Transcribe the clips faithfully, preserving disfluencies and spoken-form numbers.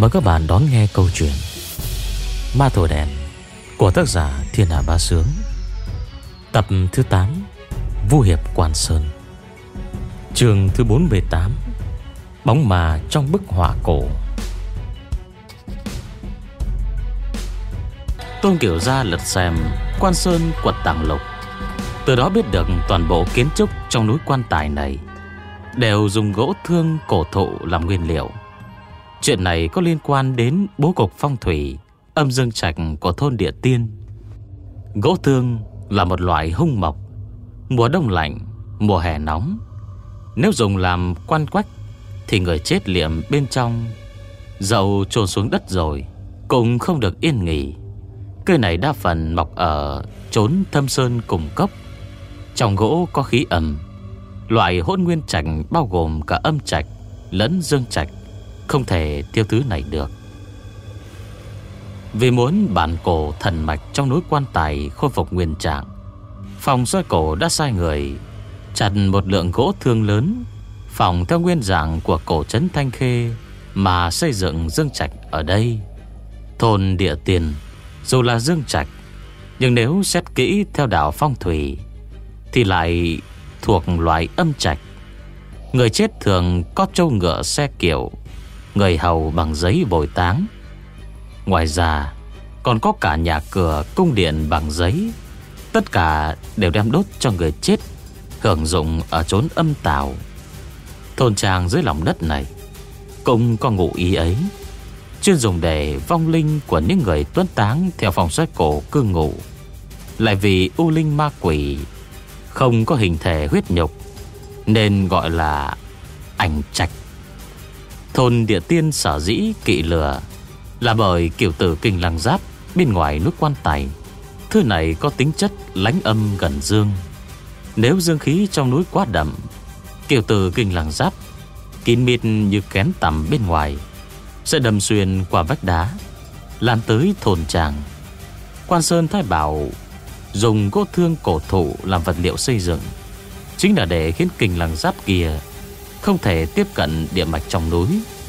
Mời các bạn đón nghe câu chuyện Ma Thổi Đèn của tác giả Thiên Hà Bá Sướng, tập thứ tám, Vu Hiệp Quan Sơn, chương thứ bốn mươi tám, Bóng mà trong bức họa cổ. Tôn Kiểu Gia lật xem Quan Sơn quật Tàng Lục, từ đó biết được toàn bộ kiến trúc trong núi quan tài này đều dùng gỗ thương cổ thụ làm nguyên liệu. Chuyện này có liên quan đến bố cục phong thủy, âm dương trạch của thôn Địa Tiên. Gỗ thương là một loại hung mộc, mùa đông lạnh, mùa hè nóng. Nếu dùng làm quan quách thì người chết liệm bên trong, dầu chôn xuống đất rồi cũng không được yên nghỉ. Cây này đa phần mọc ở chốn thâm sơn cùng cốc. Trong gỗ có khí ẩm, loại hỗn nguyên trạch bao gồm cả âm trạch lẫn dương trạch, không thể tiêu thứ này được. Vì muốn bản cổ thần mạch trong núi quan tài khôi phục nguyên trạng, phòng soi cổ đã sai người chặt một lượng gỗ thương lớn, phòng theo nguyên dạng của cổ trấn Thanh Khê mà xây dựng dương trạch ở đây. Thôn Địa Tiên dù là dương trạch, nhưng nếu xét kỹ theo đạo phong thủy thì lại thuộc loại âm trạch. Người chết thường có trâu ngựa xe kiệu, người hầu bằng giấy bồi táng. Ngoài ra còn có cả nhà cửa cung điện bằng giấy. Tất cả đều đem đốt cho người chết hưởng dụng ở chốn âm tào. Thôn trang dưới lòng đất này cũng có ngụ ý ấy, chuyên dùng để vong linh của những người tuấn táng theo phong xoáy cổ cư ngụ. Lại vì u linh ma quỷ không có hình thể huyết nhục nên gọi là ảnh trạch. Thôn Địa Tiên sở dĩ kỵ lửa là bởi Cửu Tử Kinh Lăng Giáp bên ngoài núi quan tài, thứ này có tính chất lãnh âm gần dương. Nếu dương khí trong núi quá đậm, Cửu Tử Kinh Lăng Giáp kín mít như kén tằm bên ngoài sẽ đâm xuyên qua vách đá lan tới thôn tràng. Quan Sơn Thái Bảo dùng gỗ thương cổ thụ làm vật liệu xây dựng, chính là để khiến Kinh Lăng Giáp kia không thể tiếp cận địa mạch trong núi.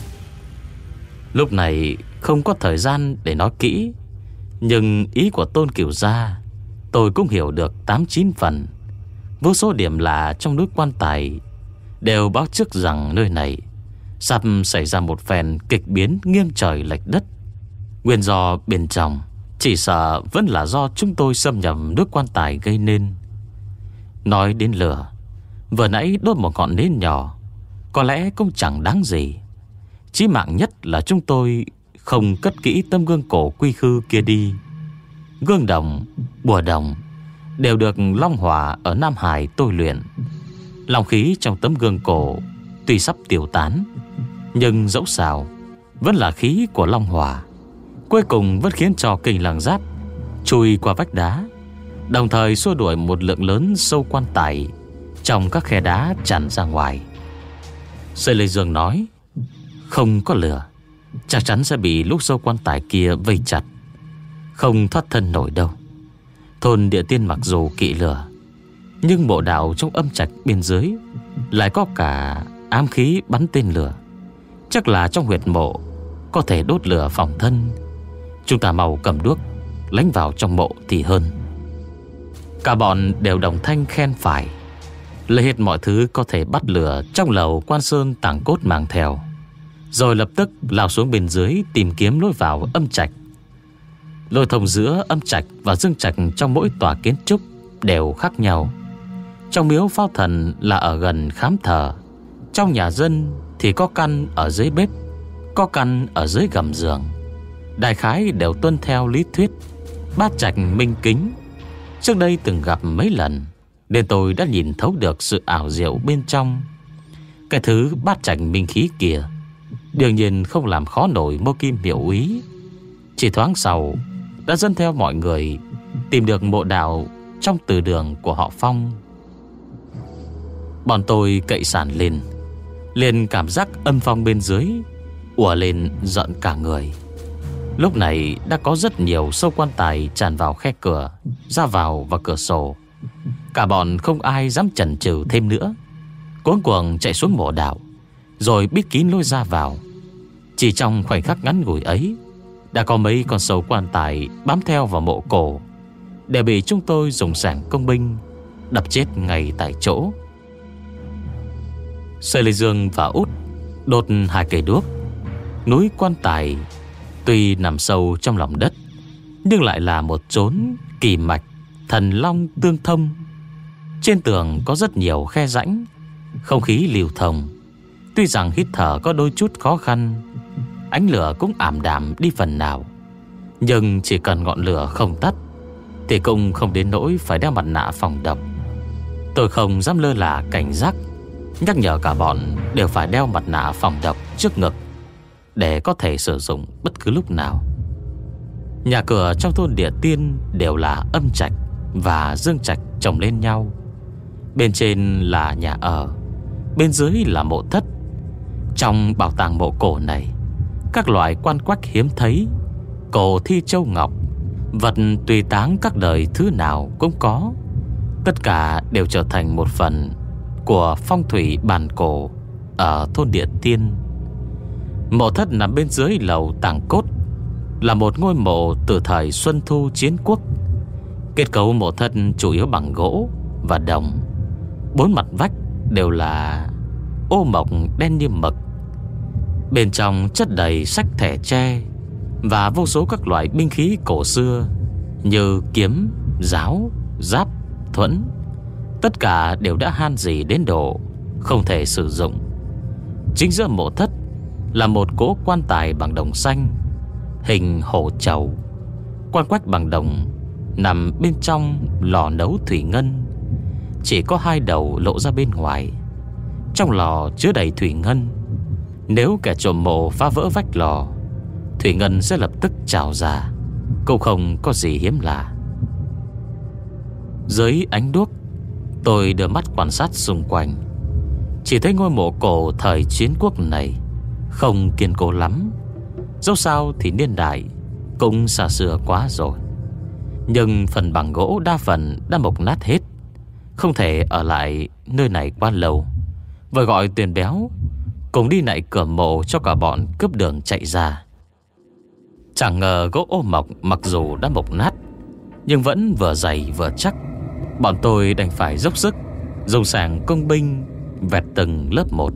Lúc này không có thời gian để nói kỹ, nhưng ý của Tôn Kiểu Gia tôi cũng hiểu được tám chín phần. Vô số điểm lạ trong núi quan tài đều báo trước rằng nơi này sắp xảy ra một phen kịch biến nghiêng trời lệch đất. Nguyên do bên trong chỉ sợ vẫn là do chúng tôi xâm nhập nước quan tài gây nên. Nói đến lửa, vừa nãy đốt một ngọn nến nhỏ có lẽ cũng chẳng đáng gì. Chí mạng nhất là chúng tôi không cất kỹ tấm gương cổ quy khư kia đi. Gương đồng, bùa đồng đều được Long Hỏa ở Nam Hải tôi luyện. Long khí trong tấm gương cổ tuy sắp tiêu tán, nhưng dẫu sao vẫn là khí của Long Hỏa, cuối cùng vẫn khiến cho Kinh Lăng Giáp chui qua vách đá, đồng thời xua đuổi một lượng lớn sâu quan tài trong các khe đá tràn ra ngoài. Sê Lê Dương nói, không có lửa chắc chắn sẽ bị lúc sâu quan tài kia vây chặt, không thoát thân nổi đâu. Thôn Địa Tiên mặc dù kỵ lửa, nhưng mộ đạo trong âm trạch bên dưới lại có cả ám khí bắn tên lửa. Chắc là trong huyệt mộ có thể đốt lửa phòng thân. Chúng ta mau cầm đuốc lánh vào trong mộ thì hơn. Cả bọn đều đồng thanh khen phải, lấy hết mọi thứ có thể bắt lửa trong lầu Quan Sơn tàng cốt mang theo, rồi lập tức lao xuống bên dưới tìm kiếm lối vào âm trạch. Lối thông giữa âm trạch và dương trạch trong mỗi tòa kiến trúc đều khác nhau. Trong miếu Phao Thần là ở gần khám thờ, trong nhà dân thì có căn ở dưới bếp, có căn ở dưới gầm giường. Đại khái đều tuân theo lý thuyết bát trạch minh kính. Trước đây từng gặp mấy lần nên tôi đã nhìn thấu được sự ảo diệu bên trong. Cái thứ bát trạch minh khí kia đương nhiên không làm khó nổi Mô Kim Hiểu Úy. Chỉ thoáng sau đã dẫn theo mọi người tìm được mộ đạo trong từ đường của họ Phong. Bọn tôi cậy sàn lên, liền cảm giác âm phong bên dưới ùa lên giận cả người. Lúc này đã có rất nhiều sâu quan tài tràn vào khe cửa, ra vào và cửa sổ. Cả bọn không ai dám chần chừ thêm nữa, cuống cuồng chạy xuống mộ đạo, rồi bít kín lối ra vào. Chỉ trong khoảnh khắc ngắn ngủi ấy, đã có mấy con sâu quan tài bám theo vào mộ cổ, để bị chúng tôi dùng sảng công binh đập chết ngay tại chỗ. Sơi Lê Dương và Út đốt hai cây đuốc. Núi quan tài tuy nằm sâu trong lòng đất, nhưng lại là một chốn kỳ mạch thần long tương thông. Trên tường có rất nhiều khe rãnh, không khí lưu thông. Tuy rằng hít thở có đôi chút khó khăn, ánh lửa cũng ảm đạm đi phần nào, nhưng chỉ cần ngọn lửa không tắt thì cũng không đến nỗi phải đeo mặt nạ phòng độc. Tôi không dám lơ là cảnh giác, nhắc nhở cả bọn đều phải đeo mặt nạ phòng độc trước ngực để có thể sử dụng bất cứ lúc nào. Nhà cửa trong thôn Địa Tiên đều là âm trạch và dương trạch chồng lên nhau. Bên trên là nhà ở, bên dưới là mộ thất. Trong bảo tàng mộ cổ này, các loại quan quách hiếm thấy, cổ thi châu ngọc, vật tùy táng các đời thứ nào cũng có. Tất cả đều trở thành một phần của phong thủy bản cổ ở thôn Địa Tiên. Mộ thất nằm bên dưới lầu tàng cốt, là một ngôi mộ từ thời Xuân Thu Chiến Quốc. Kết cấu mộ thất chủ yếu bằng gỗ và đồng. Bốn mặt vách đều là ô mộc đen như mực. Bên trong chất đầy sách thẻ tre và vô số các loại binh khí cổ xưa như kiếm, giáo, giáp, thuẫn. Tất cả đều đã han rỉ đến độ không thể sử dụng. Chính giữa mộ thất là một cỗ quan tài bằng đồng xanh, hình hổ trầu. Quan quách bằng đồng nằm bên trong lò nấu thủy ngân, chỉ có hai đầu lộ ra bên ngoài. Trong lò chứa đầy thủy ngân. Nếu kẻ trộm mộ phá vỡ vách lò, thủy ngân sẽ lập tức trào ra, cũng không có gì hiếm lạ. Dưới ánh đuốc, tôi đưa mắt quan sát xung quanh. Chỉ thấy ngôi mộ cổ thời Chiến Quốc này không kiên cố lắm. Dẫu sao thì niên đại cũng xa xưa quá rồi, nhưng phần bằng gỗ đa phần đã mục nát hết, không thể ở lại nơi này quá lâu. Vừa gọi Tuyền Béo cùng đi nạy cửa mộ cho cả bọn cướp đường chạy ra. Chẳng ngờ gỗ ô mộc mặc dù đã mục nát, nhưng vẫn vừa dày vừa chắc. Bọn tôi đành phải dốc sức dùng sàng công binh vẹt từng lớp một.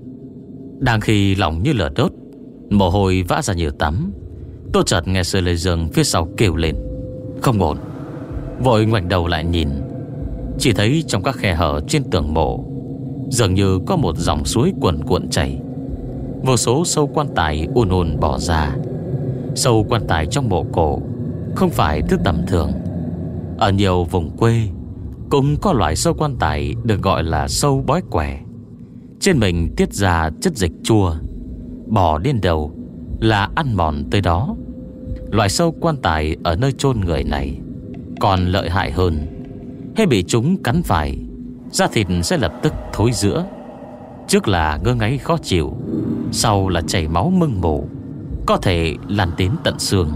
Đang khi lòng như lửa đốt, mồ hôi vã ra như tắm, tôi chợt nghe Sơ Lê Dương phía sau kêu lên không ổn. Vội ngoảnh đầu lại nhìn, chỉ thấy trong các khe hở trên tường mộ dường như có một dòng suối cuồn cuộn chảy. Vô số sâu quan tài ùn ùn bỏ ra. Sâu quan tài trong mộ cổ không phải thứ tầm thường. Ở nhiều vùng quê cũng có loại sâu quan tài được gọi là sâu bói quẻ. Trên mình tiết ra chất dịch chua, bỏ đến đầu là ăn mòn tới đó. Loại sâu quan tài ở nơi chôn người này còn lợi hại hơn. Hay bị chúng cắn phải, da thịt sẽ lập tức thối rữa. Trước là ngơ ngáy khó chịu, sau là chảy máu mưng mủ, có thể lan đến tận xương.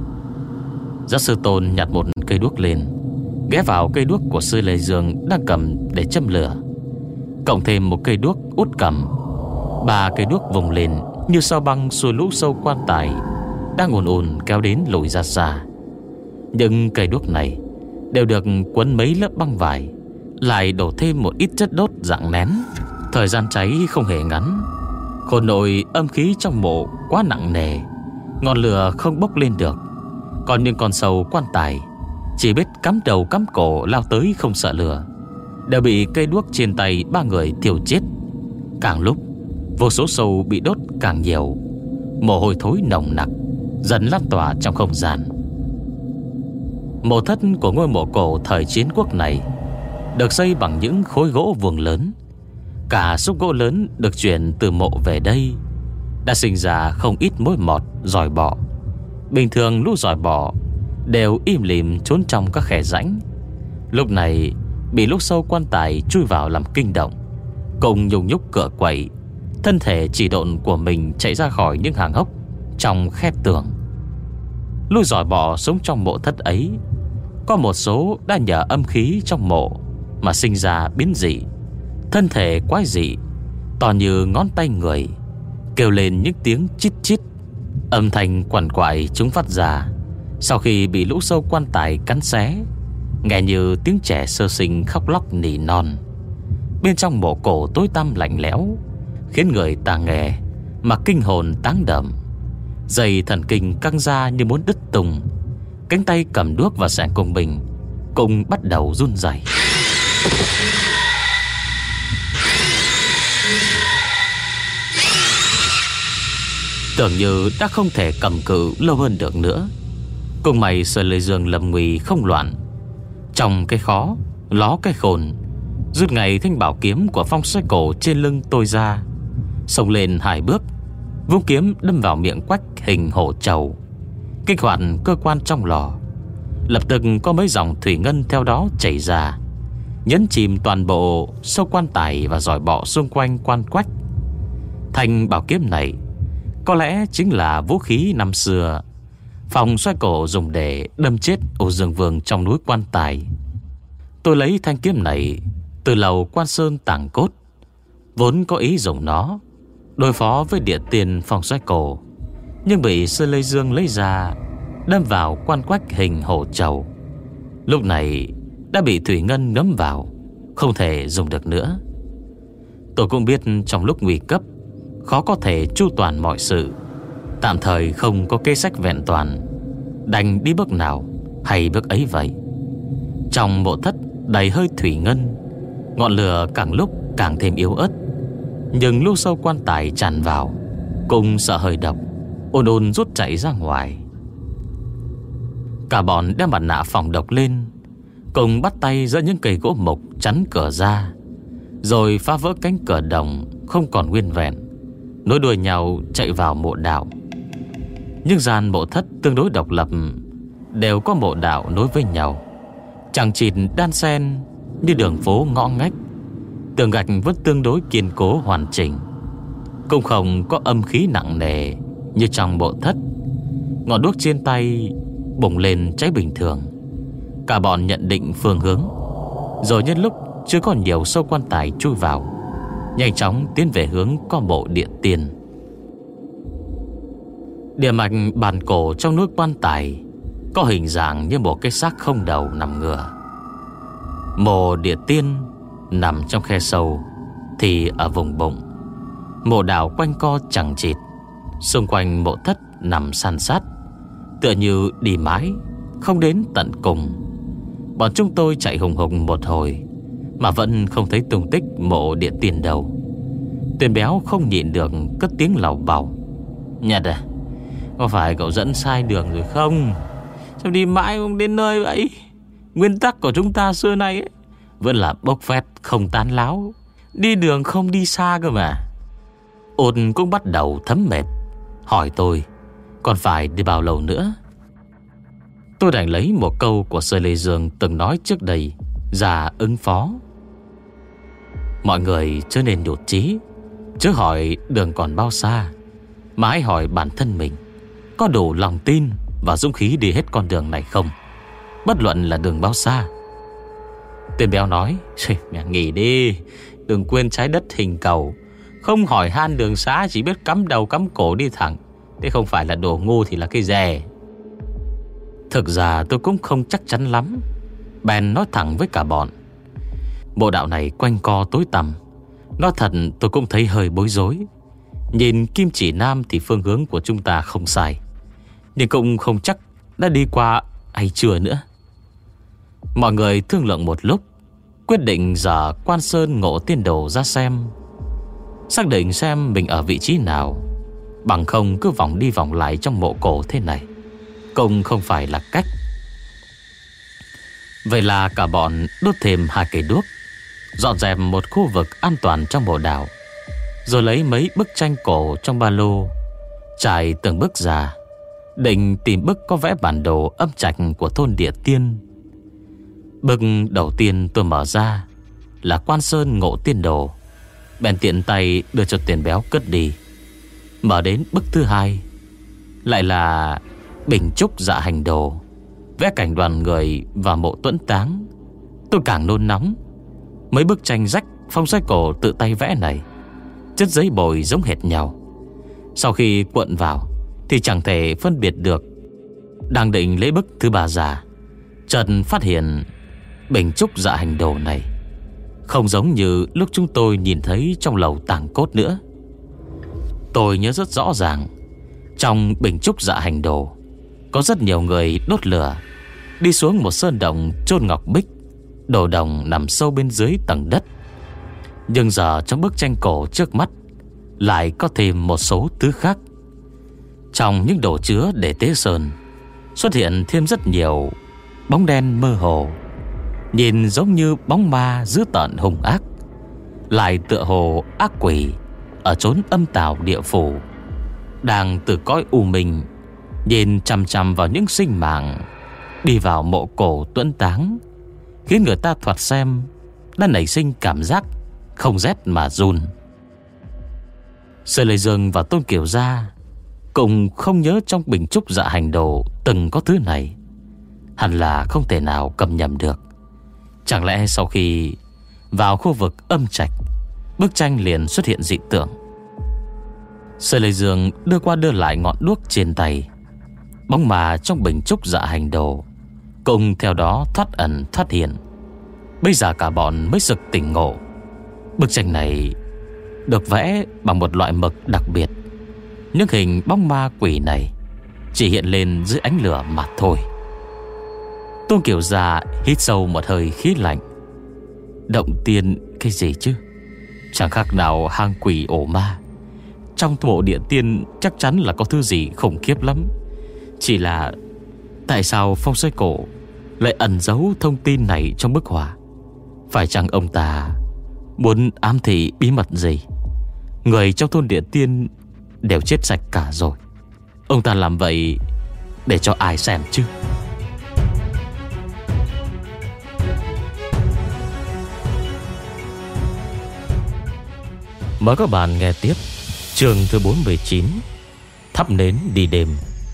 Giáo sư Tôn nhặt một cây đuốc lên, ghé vào cây đuốc của Sư Lê Dương đang cầm để châm lửa, cộng thêm một cây đuốc Út cầm. Ba cây đuốc vùng lên như sao băng xuôi lũ sâu quan tài đang ùn ùn kéo đến lùi ra xa. Nhưng cây đuốc này đều được quấn mấy lớp băng vải, lại đổ thêm một ít chất đốt dạng nén. Thời gian cháy không hề ngắn. Khổ nội âm khí trong mộ quá nặng nề, ngọn lửa không bốc lên được. Còn những con sâu quan tài chỉ biết cắm đầu cắm cổ lao tới không sợ lửa, đều bị cây đuốc trên tay ba người thiêu chết. Càng lúc vô số sâu bị đốt càng nhiều, mồ hôi thối nồng nặc dần lan tỏa trong không gian. Mộ thất của ngôi mộ cổ thời Chiến Quốc này được xây bằng những khối gỗ vuông lớn. Cả xúc gỗ lớn được chuyển từ mộ về đây đã sinh ra không ít mối mọt giòi bọ. Bình thường lũ giòi bọ đều im lìm trốn trong các khe rãnh. Lúc này bị lúc sâu quan tài chui vào làm kinh động, cùng nhung nhúc cửa quậy, thân thể chỉ độn của mình chạy ra khỏi những hàng hốc trong khe tường. Lũ giòi bọ sống trong mộ thất ấy, có một số đã nhờ âm khí trong mộ mà sinh ra biến dị, thân thể quái dị, to như ngón tay người, kêu lên những tiếng chít chít. Âm thanh quằn quại chúng phát ra sau khi bị lũ sâu quan tài cắn xé, nghe như tiếng trẻ sơ sinh khóc lóc nỉ non. Bên trong mộ cổ tối tăm lạnh lẽo, khiến người ta nghe mà kinh hồn táng đậm. Dây thần kinh căng ra như muốn đứt tung. Cánh tay cầm đuốc và xẻng cùng mình cũng bắt đầu run rẩy. Tưởng như đã không thể cầm cự lâu hơn được nữa. Cùng mày Sở Lê Dương lầm nguy không loạn. Trong cái khó ló cái khôn, rút ngay thanh bảo kiếm của Phong Xoay Cổ trên lưng tôi ra, xông lên hai bước, vung kiếm đâm vào miệng quách hình hổ trầu, kích hoạt cơ quan trong lò. Lập tức có mấy dòng thủy ngân theo đó chảy ra, nhấn chìm toàn bộ sâu quan tài và giỏi bọ xung quanh quan quách. Thanh bảo kiếm này có lẽ chính là vũ khí năm xưa Phong Xoay Cổ dùng để đâm chết Âu Dương Vương trong núi quan tài. Tôi lấy thanh kiếm này từ lầu Quan Sơn Tàng Cốt, vốn có ý dùng nó đối phó với địa tiền Phong Xoay Cổ, nhưng bị Sơn Lê Dương lấy ra đâm vào quan quách hình hổ trầu. Lúc này đã bị thủy ngân ngấm vào, không thể dùng được nữa. Tôi cũng biết trong lúc nguy cấp khó có thể chu toàn mọi sự, tạm thời không có kế sách vẹn toàn, đành đi bước nào hay bước ấy vậy. Trong mộ thất đầy hơi thủy ngân, ngọn lửa càng lúc càng thêm yếu ớt, nhưng lũ sâu quan tài tràn vào cùng sợ hơi độc, ồn ồn rút chạy ra ngoài. Cả bọn đem mặt nạ phòng độc lên, cùng bắt tay giữa những cây gỗ mục chắn cửa ra, rồi phá vỡ cánh cửa đồng không còn nguyên vẹn, nối đuôi nhau chạy vào mộ đạo. Nhưng gian mộ thất tương đối độc lập, đều có mộ đạo nối với nhau, chẳng chịt đan xen như đường phố ngõ ngách. Tường gạch vẫn tương đối kiên cố hoàn chỉnh, cũng không có âm khí nặng nề như trong mộ thất. Ngọn đuốc trên tay bùng lên cháy bình thường. Cả bọn nhận định phương hướng, rồi nhân lúc chưa có nhiều sâu quan tài chui vào, nhanh chóng tiến về hướng có mộ địa tiên. Địa mạch bàn cổ trong núi quan tài có hình dạng như một cái xác không đầu nằm ngửa. Mộ địa tiên nằm trong khe sâu thì ở vùng bụng. Mộ đạo quanh co chẳng chịt, xung quanh mộ thất nằm san sát, tựa như đi mãi không đến tận cùng. Bọn chúng tôi chạy hùng hùng một hồi mà vẫn không thấy tung tích mộ địa tiên đâu. Tuyền Béo không nhịn được cất tiếng lầu bầu: Nhật à, có phải cậu dẫn sai đường rồi không? Sao đi mãi không đến nơi vậy? Nguyên tắc của chúng ta xưa nay ấy vẫn là bốc phét không tán láo, đi đường không đi xa cơ mà. Ôn cũng bắt đầu thấm mệt, hỏi tôi còn phải đi bao lâu nữa. Tôi đành lấy một câu của Sơ Lê Dương từng nói trước đây ra ứng phó: Mọi người chớ nên nhụt chí, chớ hỏi đường còn bao xa, mà hãy hỏi bản thân mình có đủ lòng tin và dũng khí đi hết con đường này không, bất luận là đường bao xa. Tên Béo nói: Mẹ nghỉ đi, đừng quên trái đất hình cầu, không hỏi han đường xá, chỉ biết cắm đầu cắm cổ đi thẳng, thế không phải là đồ ngu thì là cái dè. Thực ra tôi cũng không chắc chắn lắm, bèn nói thẳng với cả bọn: Mộ đạo này quanh co tối tăm, nói thật tôi cũng thấy hơi bối rối. Nhìn kim chỉ nam thì phương hướng của chúng ta không sai, nhưng cũng không chắc đã đi qua hay chưa nữa. Mọi người thương lượng một lúc, quyết định dở Quan Sơn Ngộ Tiên Đồ ra xem, xác định xem mình ở vị trí nào. Bằng không cứ vòng đi vòng lại trong mộ cổ thế này cũng không phải là cách. Vậy là cả bọn đốt thêm hai cây đuốc, dọn dẹp một khu vực an toàn trong mộ đảo, rồi lấy mấy bức tranh cổ trong ba lô, trải từng bức ra, định tìm bức có vẽ bản đồ âm trạch của thôn Địa Tiên. Bức đầu tiên tôi mở ra là Quan Sơn Ngộ Tiên Đồ, bèn tiện tay đưa cho Tiền Béo cất đi. Mở đến bức thứ hai lại là Bình Trúc Dạ Hành Đồ, vẽ cảnh đoàn người và mộ tuẫn táng. Tôi càng nôn nóng. Mấy bức tranh rách Phong Xoay Cổ tự tay vẽ này, chất giấy bồi giống hệt nhau, Sau khi cuộn vào thì chẳng thể phân biệt được. Đang định lấy bức thứ ba ra, chợt phát hiện bình trúc dạ hành đồ này không giống như lúc chúng tôi nhìn thấy trong lầu tàng cốt nữa. Tôi nhớ rất rõ ràng, trong bình trúc dạ hành đồ có rất nhiều người đốt lửa, đi xuống một sơn động chôn ngọc bích, đồ đồng nằm sâu bên dưới tầng đất. Nhưng giờ trong bức tranh cổ trước mắt lại có thêm một số thứ khác. Trong những đồ chứa để tế sơn xuất hiện thêm rất nhiều bóng đen mơ hồ, nhìn giống như bóng ma dữ tợn hung ác, lại tựa hồ ác quỷ ở chốn âm tào địa phủ, đang từ cõi u minh nhìn chằm chằm vào những sinh mạng đi vào mộ cổ tuẫn táng, khiến người ta thoạt xem đã nảy sinh cảm giác không rét mà run. Sở Lệ Dương và Tôn Kiều Gia cũng không nhớ trong bình trúc dạ hành đồ từng có thứ này. Hẳn là không thể nào cầm nhầm được. Chẳng lẽ sau khi vào khu vực âm trạch, bức tranh liền xuất hiện dị tượng? Sở Lệ Dương đưa qua đưa lại ngọn đuốc trên tay. Bóng mà trong bình trúc dạ hành đồ cùng theo đó thoát ẩn thoát hiện. Bây giờ cả bọn mới sực tỉnh ngộ. Bức tranh này được vẽ bằng một loại mực đặc biệt. Những hình bóng ma quỷ này chỉ hiện lên dưới ánh lửa mà thôi. Tôn Kiều Gia hít sâu một hơi khí lạnh. Động tiên cái gì chứ? Chẳng khác nào hang quỷ ổ ma. Trong mộ địa tiên chắc chắn là có thứ gì khủng khiếp lắm. Chỉ là tại sao Phong Xoay Cổ lại ẩn giấu thông tin này trong bức họa? Phải chăng ông ta muốn ám thị bí mật gì? Người trong thôn địa tiên đều chết sạch cả rồi. Ông ta làm vậy để cho ai xem chứ? Mời các bạn nghe tiếp chương thứ bốn mươi chín, Thắp nến đi đêm.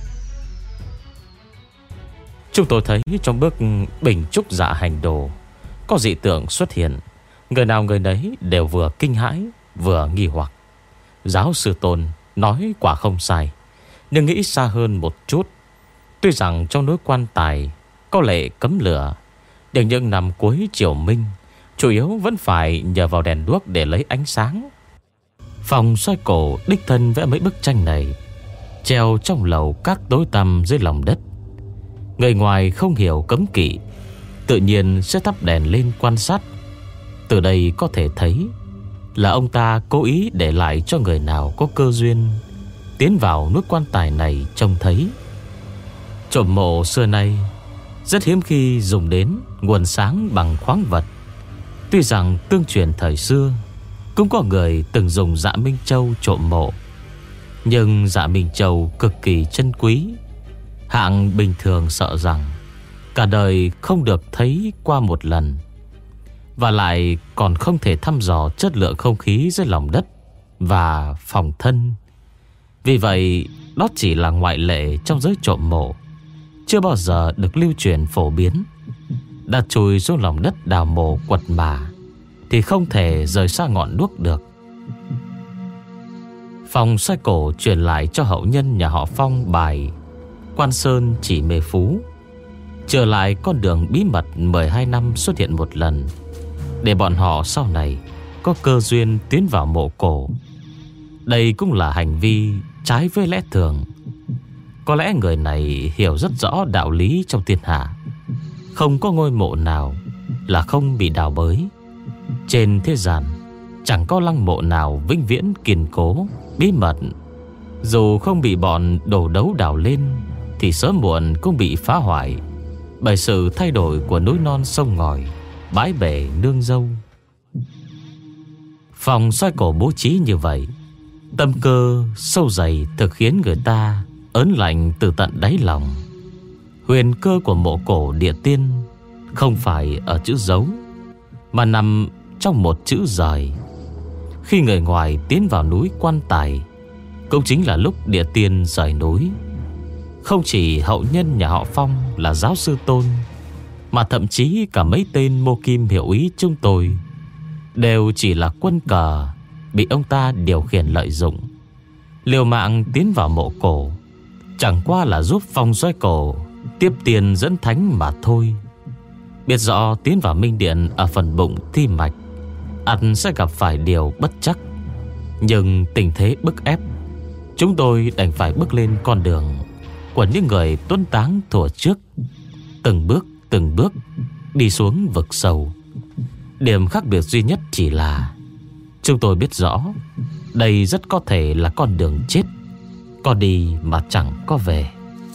Chúng tôi thấy trong bức bình trúc dạ hành đồ có dị tượng xuất hiện. Người nào người nấy đều vừa kinh hãi vừa nghi hoặc. Giáo sư Tôn nói quả không sai, nhưng nghĩ xa hơn một chút. Tuy rằng trong núi Quan Tài có lệ cấm lửa, nhưng những năm cuối triều Minh chủ yếu vẫn phải nhờ vào đèn đuốc để lấy ánh sáng. Phong Xoay Cổ đích thân vẽ mấy bức tranh này, treo trong lầu các tối tăm dưới lòng đất. Người ngoài không hiểu cấm kỵ, tự nhiên sẽ thắp đèn lên quan sát. Từ đây có thể thấy là ông ta cố ý để lại cho người nào có cơ duyên tiến vào núi Quan Tài này trông thấy. Trộm mộ xưa nay rất hiếm khi dùng đến nguồn sáng bằng khoáng vật. Tuy rằng tương truyền thời xưa cũng có người từng dùng dạ Minh Châu trộm mộ, nhưng dạ Minh Châu cực kỳ chân quý, hạng bình thường sợ rằng cả đời không được thấy qua một lần, và lại còn không thể thăm dò chất lượng không khí dưới lòng đất và phòng thân. Vì vậy đó chỉ là ngoại lệ trong giới trộm mộ, chưa bao giờ được lưu truyền phổ biến. Đã chui xuống lòng đất đào mộ quật mả thì không thể rời xa ngọn đuốc được. Phong Xoay Cổ truyền lại cho hậu nhân nhà họ Phong bài Quan Sơn Chỉ Mê Phú, trở lại con đường bí mật mười hai năm xuất hiện một lần, để bọn họ sau này có cơ duyên tiến vào mộ cổ. Đây cũng là hành vi trái với lẽ thường. Có lẽ người này hiểu rất rõ đạo lý trong thiên hạ. Không có ngôi mộ nào là không bị đào bới. Trên thế gian chẳng có lăng mộ nào vĩnh viễn kiên cố, bí mật. Dù không bị bọn đổ đấu đào lên thì sớm muộn cũng bị phá hoại bởi sự thay đổi của núi non sông ngòi, bãi bể nương dâu. Phong Xoay Cổ bố trí như vậy, tâm cơ sâu dày thực khiến người ta ớn lạnh từ tận đáy lòng. Huyền cơ của mộ cổ địa tiên không phải ở chữ dấu, mà nằm trong một chữ rời. Khi người ngoài tiến vào núi Quan Tài, cũng chính là lúc địa tiên rời núi. Không chỉ hậu nhân nhà họ Phong là giáo sư Tôn, mà thậm chí cả mấy tên mô kim hiệu ý chúng tôi đều chỉ là quân cờ bị ông ta điều khiển lợi dụng. liều mạng tiến vào mộ cổ chẳng qua là giúp Phong Xoay Cổ tiếp tiền dẫn thánh mà thôi. Biết rõ tiến vào minh điện ở phần bụng thi mạch ắt sẽ gặp phải điều bất chắc, nhưng tình thế bức ép, chúng tôi đành phải bước lên con đường của những người tuấn táng thuở trước, từng bước từng bước đi xuống vực sâu. Điểm khác biệt duy nhất chỉ là chúng tôi biết rõ đây rất có thể là con đường chết, có đi mà chẳng có về.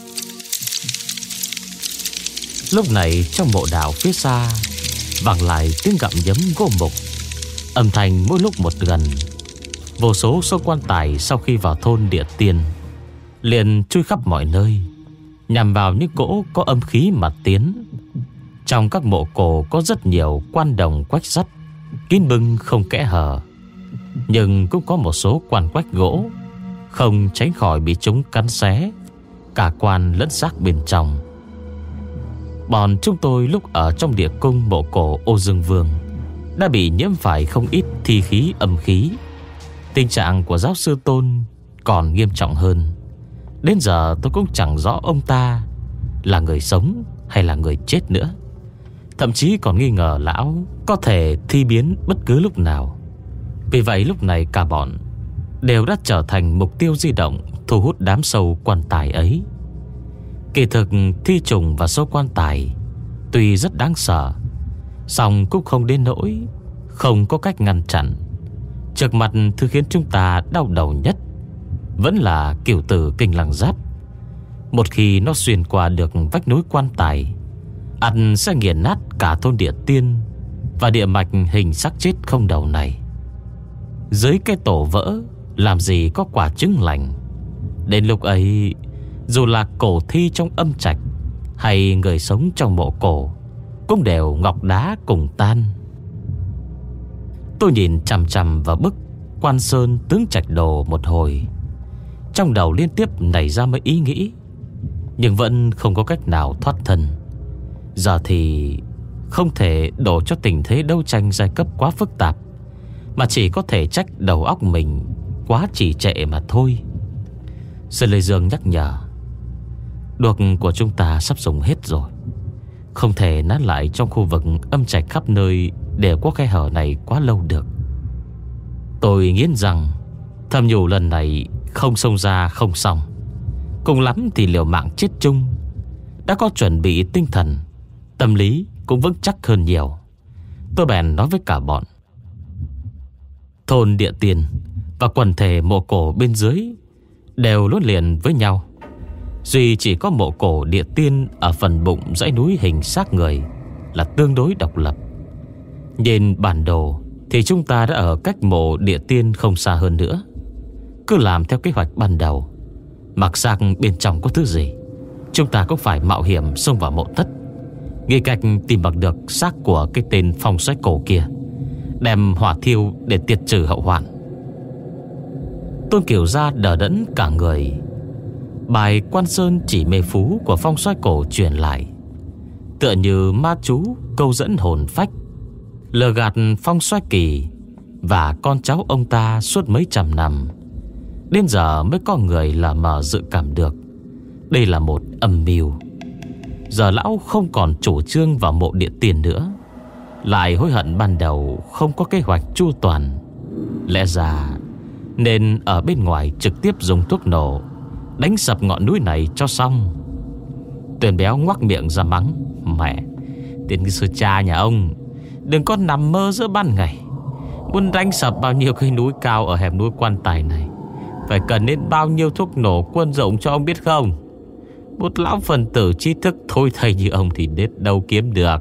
Lúc này trong mộ đạo phía xa vang lại tiếng gặm nhấm gỗ mục, âm thanh mỗi lúc một gần. Vô số số quan tài sau khi vào thôn Địa Tiên liền chui khắp mọi nơi, nhằm vào những cỗ có âm khí mà tiến. Trong các mộ cổ có rất nhiều quan đồng quách sắt kín bưng không kẽ hở, nhưng cũng có một số quan quách gỗ không tránh khỏi bị chúng cắn xé cả quan lẫn xác bên trong. Bọn chúng tôi lúc ở trong địa cung mộ cổ Ô Dương Vương đã bị nhiễm phải không ít thi khí âm khí. Tình trạng của giáo sư Tôn còn nghiêm trọng hơn. Đến giờ tôi cũng chẳng rõ ông ta là người sống hay là người chết nữa. Thậm chí còn nghi ngờ lão có thể thi biến bất cứ lúc nào. Vì vậy lúc này cả bọn đều đã trở thành mục tiêu di động thu hút đám sâu quan tài ấy. Kỳ thực thi trùng và sâu quan tài tuy rất đáng sợ, song cũng không đến nỗi không có cách ngăn chặn. Trước mặt thứ khiến chúng ta đau đầu nhất vẫn là cửu tử kinh lăng giáp. Một khi nó xuyên qua được vách núi quan tài, ắt sẽ nghiền nát cả thôn Địa Tiên và địa mạch hình xác chết không đầu này. Dưới cái tổ vỡ làm gì có quả trứng lành. Đến lúc ấy, dù là cổ thi trong âm trạch hay người sống trong mộ cổ cũng đều ngọc đá cùng tan. Tôi nhìn chằm chằm vào bức Quan Sơn Tướng Trạch Đồ một hồi, trong đầu liên tiếp nảy ra mấy ý nghĩ, nhưng vẫn không có cách nào thoát thân. Giờ thì không thể đổ cho tình thế đấu tranh giai cấp quá phức tạp, mà chỉ có thể trách đầu óc mình quá trì trệ mà thôi. Sơn Lê Dương nhắc nhở: đuốc của chúng ta sắp dùng hết rồi, không thể nát lại trong khu vực âm trạch khắp nơi để có khe hở này quá lâu được. Tôi nghiến rằng thầm nhủ lần này không xông ra không xong, cùng lắm thì liều mạng chết chung. Đã có chuẩn bị tinh thần, tâm lý cũng vững chắc hơn nhiều. Tôi bèn nói với cả bọn: thôn Địa Tiên và quần thể mộ cổ bên dưới đều nối liền với nhau, duy chỉ có mộ cổ Địa Tiên ở phần bụng dãy núi hình xác người là tương đối độc lập. Nhìn bản đồ thì chúng ta đã ở cách mộ Địa Tiên không xa hơn nữa. Cứ làm theo kế hoạch ban đầu, mặc xác bên trong có thứ gì, chúng ta cũng phải mạo hiểm xông vào mộ thất, nghĩ cách tìm bằng được xác của cái tên Phong Xoay Cổ kia, đem hỏa thiêu để tiệt trừ hậu hoạn. Tôn Kiều Gia đờ đẫn cả người. Bài Quan Sơn Chỉ Mê Phú của Phong Xoay Cổ truyền lại, tựa như ma chú câu dẫn hồn phách, lừa gạt Phong Xoay Kỳ và con cháu ông ta suốt mấy trăm năm. Đến giờ mới có người là mờ dự cảm được đây là một âm mưu. Giờ lão không còn chủ trương vào mộ Địa Tiên nữa, lại hối hận ban đầu không có kế hoạch chu toàn. Lẽ ra nên ở bên ngoài trực tiếp dùng thuốc nổ đánh sập ngọn núi này cho xong. Tuyền Béo ngoác miệng ra mắng: mẹ, tên sư cha nhà ông đừng có nằm mơ giữa ban ngày. Muốn đánh sập bao nhiêu cây núi cao ở hẻm núi quan tài này, phải cần đến bao nhiêu thuốc nổ quân dụng cho ông biết không? Một lão phần tử trí thức thôi thầy như ông thì đến đâu kiếm được.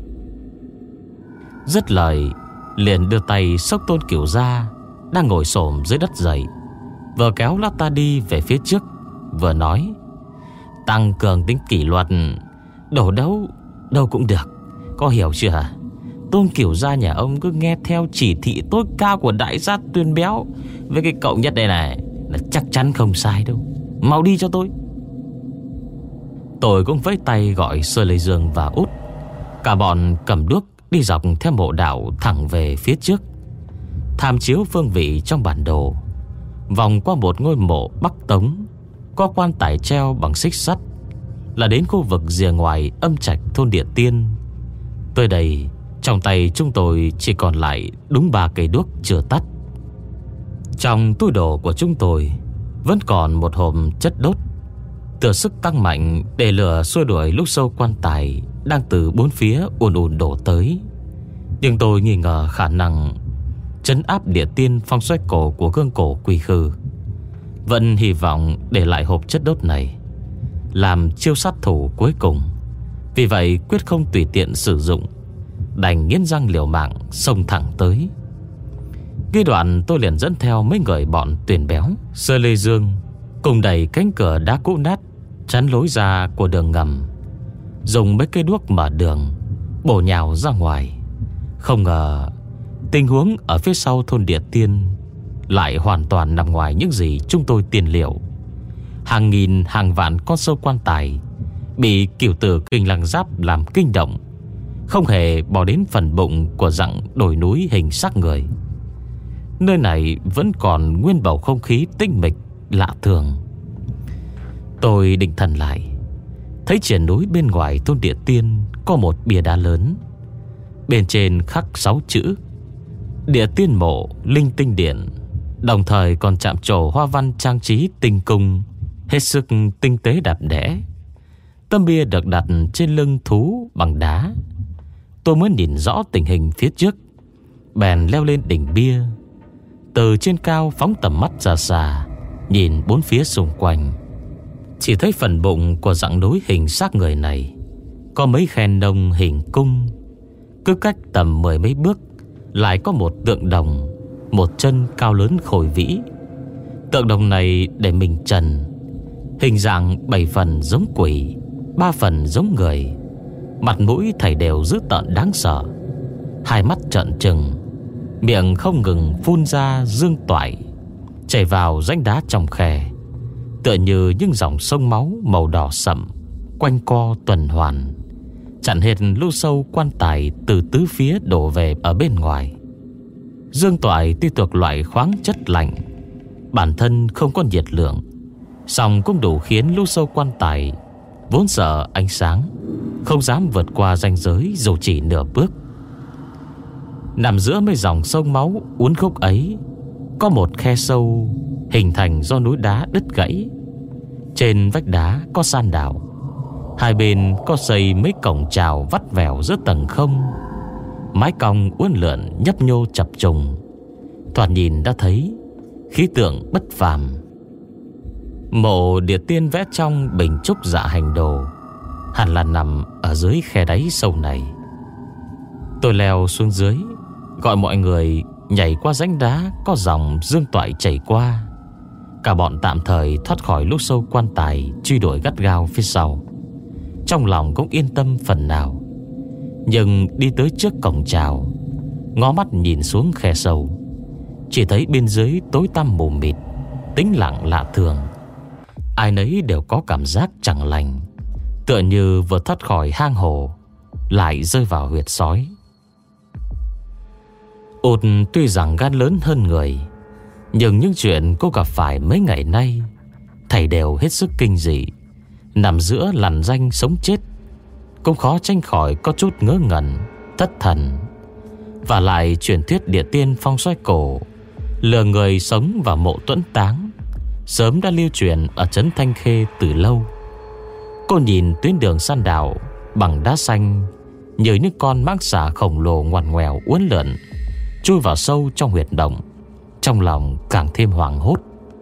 Dứt lời liền đưa tay xốc Tôn Kiều Gia đang ngồi xổm dưới đất dậy, vừa kéo lão ta đi về phía trước, vừa nói: tăng cường tính kỷ luật, đổ đấu đâu cũng được, có hiểu chưa hả? Tôn Kiều Gia nhà ông cứ nghe theo chỉ thị tối cao của đại gia Tuyền Béo với cái cậu nhất đây này là chắc chắn không sai đâu. Mau đi cho tôi. Tôi cũng vẫy tay gọi Sơ Lê Dương và Út. Cả bọn cầm đuốc đi dọc theo mộ đạo thẳng về phía trước, tham chiếu phương vị trong bản đồ. vòng qua một ngôi mộ Bắc Tống có quan tài treo bằng xích sắt, là đến khu vực rìa ngoài âm trạch thôn Địa Tiên. Tới đây, trong tay chúng tôi chỉ còn lại đúng ba cây đuốc chưa tắt. Trong túi đồ của chúng tôi vẫn còn một hộp chất đốt, tựa sức tăng mạnh để lửa xua đuổi lúc sâu quan tài đang từ bốn phía ùn ùn đổ tới. Nhưng tôi nghi ngờ khả năng trấn áp Địa Tiên phong xoay cổ của gương cổ Quy Khư. Vẫn hy vọng để lại hộp chất đốt này làm chiêu sát thủ cuối cùng. Vì vậy quyết không tùy tiện sử dụng, đành nghiến răng liều mạng xông thẳng tới. Ghi đoạn tôi liền dẫn theo mấy người bọn Tuyền Béo, Sơ Lê Dương cùng đẩy cánh cửa đá cũ nát chắn lối ra của đường ngầm, dùng mấy cây đuốc mở đường bổ nhào ra ngoài. Không ngờ tình huống ở phía sau thôn Địa Tiên lại hoàn toàn nằm ngoài những gì chúng tôi tiền liệu. Hàng nghìn hàng vạn con sâu quan tài bị cửu tử kinh lăng giáp làm kinh động, không hề bỏ đến phần bụng của dặng đồi núi hình xác người. Nơi này vẫn còn nguyên bầu không khí tinh mịch lạ thường. Tôi định thần lại, thấy triển núi bên ngoài thôn Địa Tiên có một bia đá lớn, bên trên khắc sáu chữ Địa Tiên mộ linh tinh điện, đồng thời còn chạm trổ hoa văn trang trí tinh cung, hết sức tinh tế đẹp đẽ. Tấm bia được đặt trên lưng thú bằng đá. Tôi mới nhìn rõ tình hình phía trước, bèn leo lên đỉnh bia, từ trên cao phóng tầm mắt ra xa, nhìn bốn phía xung quanh. Chỉ thấy phần bụng của dặng núi hình xác người này có mấy khe nông hình cung, cứ cách tầm mười mấy bước lại có một tượng đồng, một chân cao lớn khôi vĩ. Tượng đồng này để mình trần, hình dạng bảy phần giống quỷ, ba phần giống người. Mặt mũi thảy đều dữ tợn đáng sợ, hai mắt trợn trừng, miệng không ngừng phun ra dương toại, chảy vào rãnh đá trong khe, tựa như những dòng sông máu màu đỏ sậm quanh co tuần hoàn, chặn hết lũ sâu quan tài từ tứ phía đổ về ở bên ngoài. Dương toại tuy thuộc loại khoáng chất lạnh, bản thân không có nhiệt lượng, song cũng đủ khiến lũ sâu quan tài vốn sợ ánh sáng không dám vượt qua ranh giới dù chỉ nửa bước. Nằm giữa mấy dòng sông máu uốn khúc ấy có một khe sâu hình thành do núi đá đứt gãy. Trên vách đá có san đảo, hai bên có xây mấy cổng chào vắt vẻo giữa tầng không, mái cong uốn lượn nhấp nhô chập trùng, thoạt nhìn đã thấy khí tượng bất phàm. Mộ Địa Tiên vẽ trong bình trúc dạ hành đồ hẳn là nằm ở dưới khe đáy sâu này. Tôi leo xuống dưới, gọi mọi người nhảy qua rãnh đá có dòng dương toại chảy qua. Cả bọn tạm thời thoát khỏi lũ sâu quan tài truy đuổi gắt gao phía sau, trong lòng cũng yên tâm phần nào. Nhưng đi tới trước cổng chào, ngó mắt nhìn xuống khe sâu, chỉ thấy bên dưới tối tăm mù mịt, tĩnh lặng lạ thường. Ai nấy đều có cảm giác chẳng lành, tựa như vừa thoát khỏi hang hổ lại rơi vào huyệt sói. Út tuy rằng gan lớn hơn người, nhưng những chuyện cô gặp phải mấy ngày nay thảy đều hết sức kinh dị. Nằm giữa lằn ranh sống chết, cũng khó tránh khỏi có chút ngớ ngẩn, thất thần. Và lại truyền thuyết Địa Tiên phong xoay cổ lừa người sống vào mộ tuẫn táng sớm đã lưu truyền ở trấn Thanh Khê từ lâu. Cô nhìn tuyến đường san đảo bằng đá xanh như những con mãng xà khổng lồ ngoằn ngoèo uốn lượn chui vào sâu trong huyệt động, trong lòng càng thêm hoảng hốt.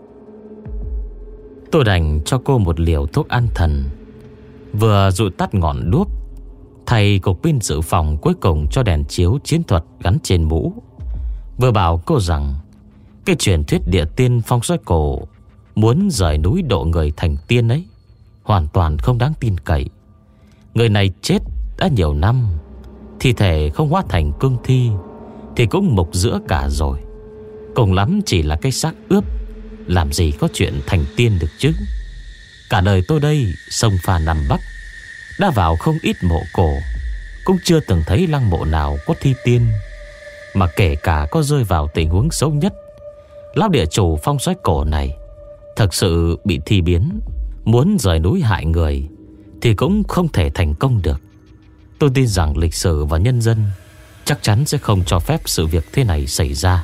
Tôi đành cho cô một liều thuốc an thần, vừa dụi tắt ngọn đuốc, thay cục pin dự phòng cuối cùng cho đèn chiếu chiến thuật gắn trên mũ, vừa bảo cô rằng cái truyền thuyết Địa Tiên phong xoay cổ muốn rời núi độ người thành tiên ấy hoàn toàn không đáng tin cậy. Người này chết đã nhiều năm, thi thể không hóa thành cương thi thì cũng mục giữa cả rồi, cùng lắm chỉ là cái xác ướp, làm gì có chuyện thành tiên được chứ. Cả đời tôi đây sông pha Nam Bắc, đã vào không ít mộ cổ, cũng chưa từng thấy lăng mộ nào có thi tiên. Mà kể cả có rơi vào tình huống xấu nhất, Lão địa chủ phong soái cổ này thật sự bị thi biến, muốn rời núi hại người thì cũng không thể thành công được. Tôi tin rằng lịch sử và nhân dân chắc chắn sẽ không cho phép sự việc thế này xảy ra.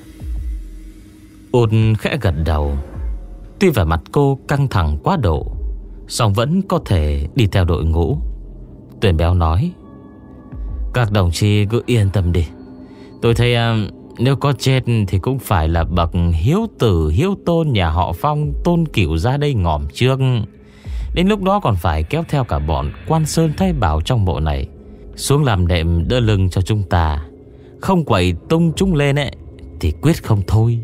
Út khẽ gật đầu. Tuy vẻ mặt cô căng thẳng quá độ, song vẫn có thể đi theo đội ngũ. Tuyền Béo nói: các đồng chí cứ yên tâm đi. Tôi thấy uh, nếu có chết thì cũng phải là bậc hiếu tử hiếu tôn nhà họ Phong, Tôn Cửu ra đây ngòm trước. Đến lúc đó còn phải kéo theo cả bọn Quan Sơn Thái Bảo trong bộ này xuống làm đệm đỡ lưng cho chúng ta. Không quậy tung chúng lên ấy thì quyết không thôi.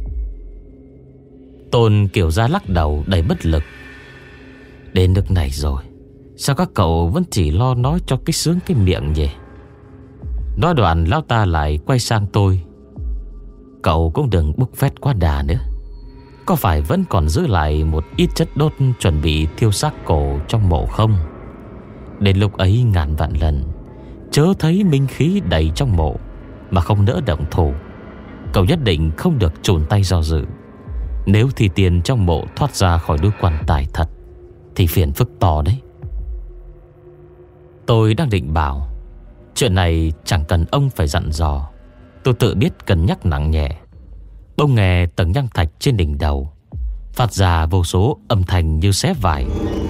Tôn Cửu ra lắc đầu đầy bất lực. Đến nước này rồi, sao các cậu vẫn chỉ lo nói cho cái sướng cái miệng vậy? Nói đoạn lão ta lại quay sang tôi: cậu cũng đừng bốc phét quá đà nữa. Có phải vẫn còn giữ lại một ít chất đốt chuẩn bị thiêu xác cổ trong mộ không? Đến lúc ấy ngàn vạn lần chớ thấy minh khí đầy trong mộ mà không nỡ động thủ. Cậu nhất định không được chùn tay do dự. Nếu thì tiền trong mộ thoát ra khỏi đôi quan tài thật thì phiền phức to đấy. Tôi đang định bảo chuyện này chẳng cần ông phải dặn dò, tôi tự biết cân nhắc nặng nhẹ. Bỗng nghe tầng nhang thạch trên đỉnh đầu phát ra vô số âm thanh như xé vải.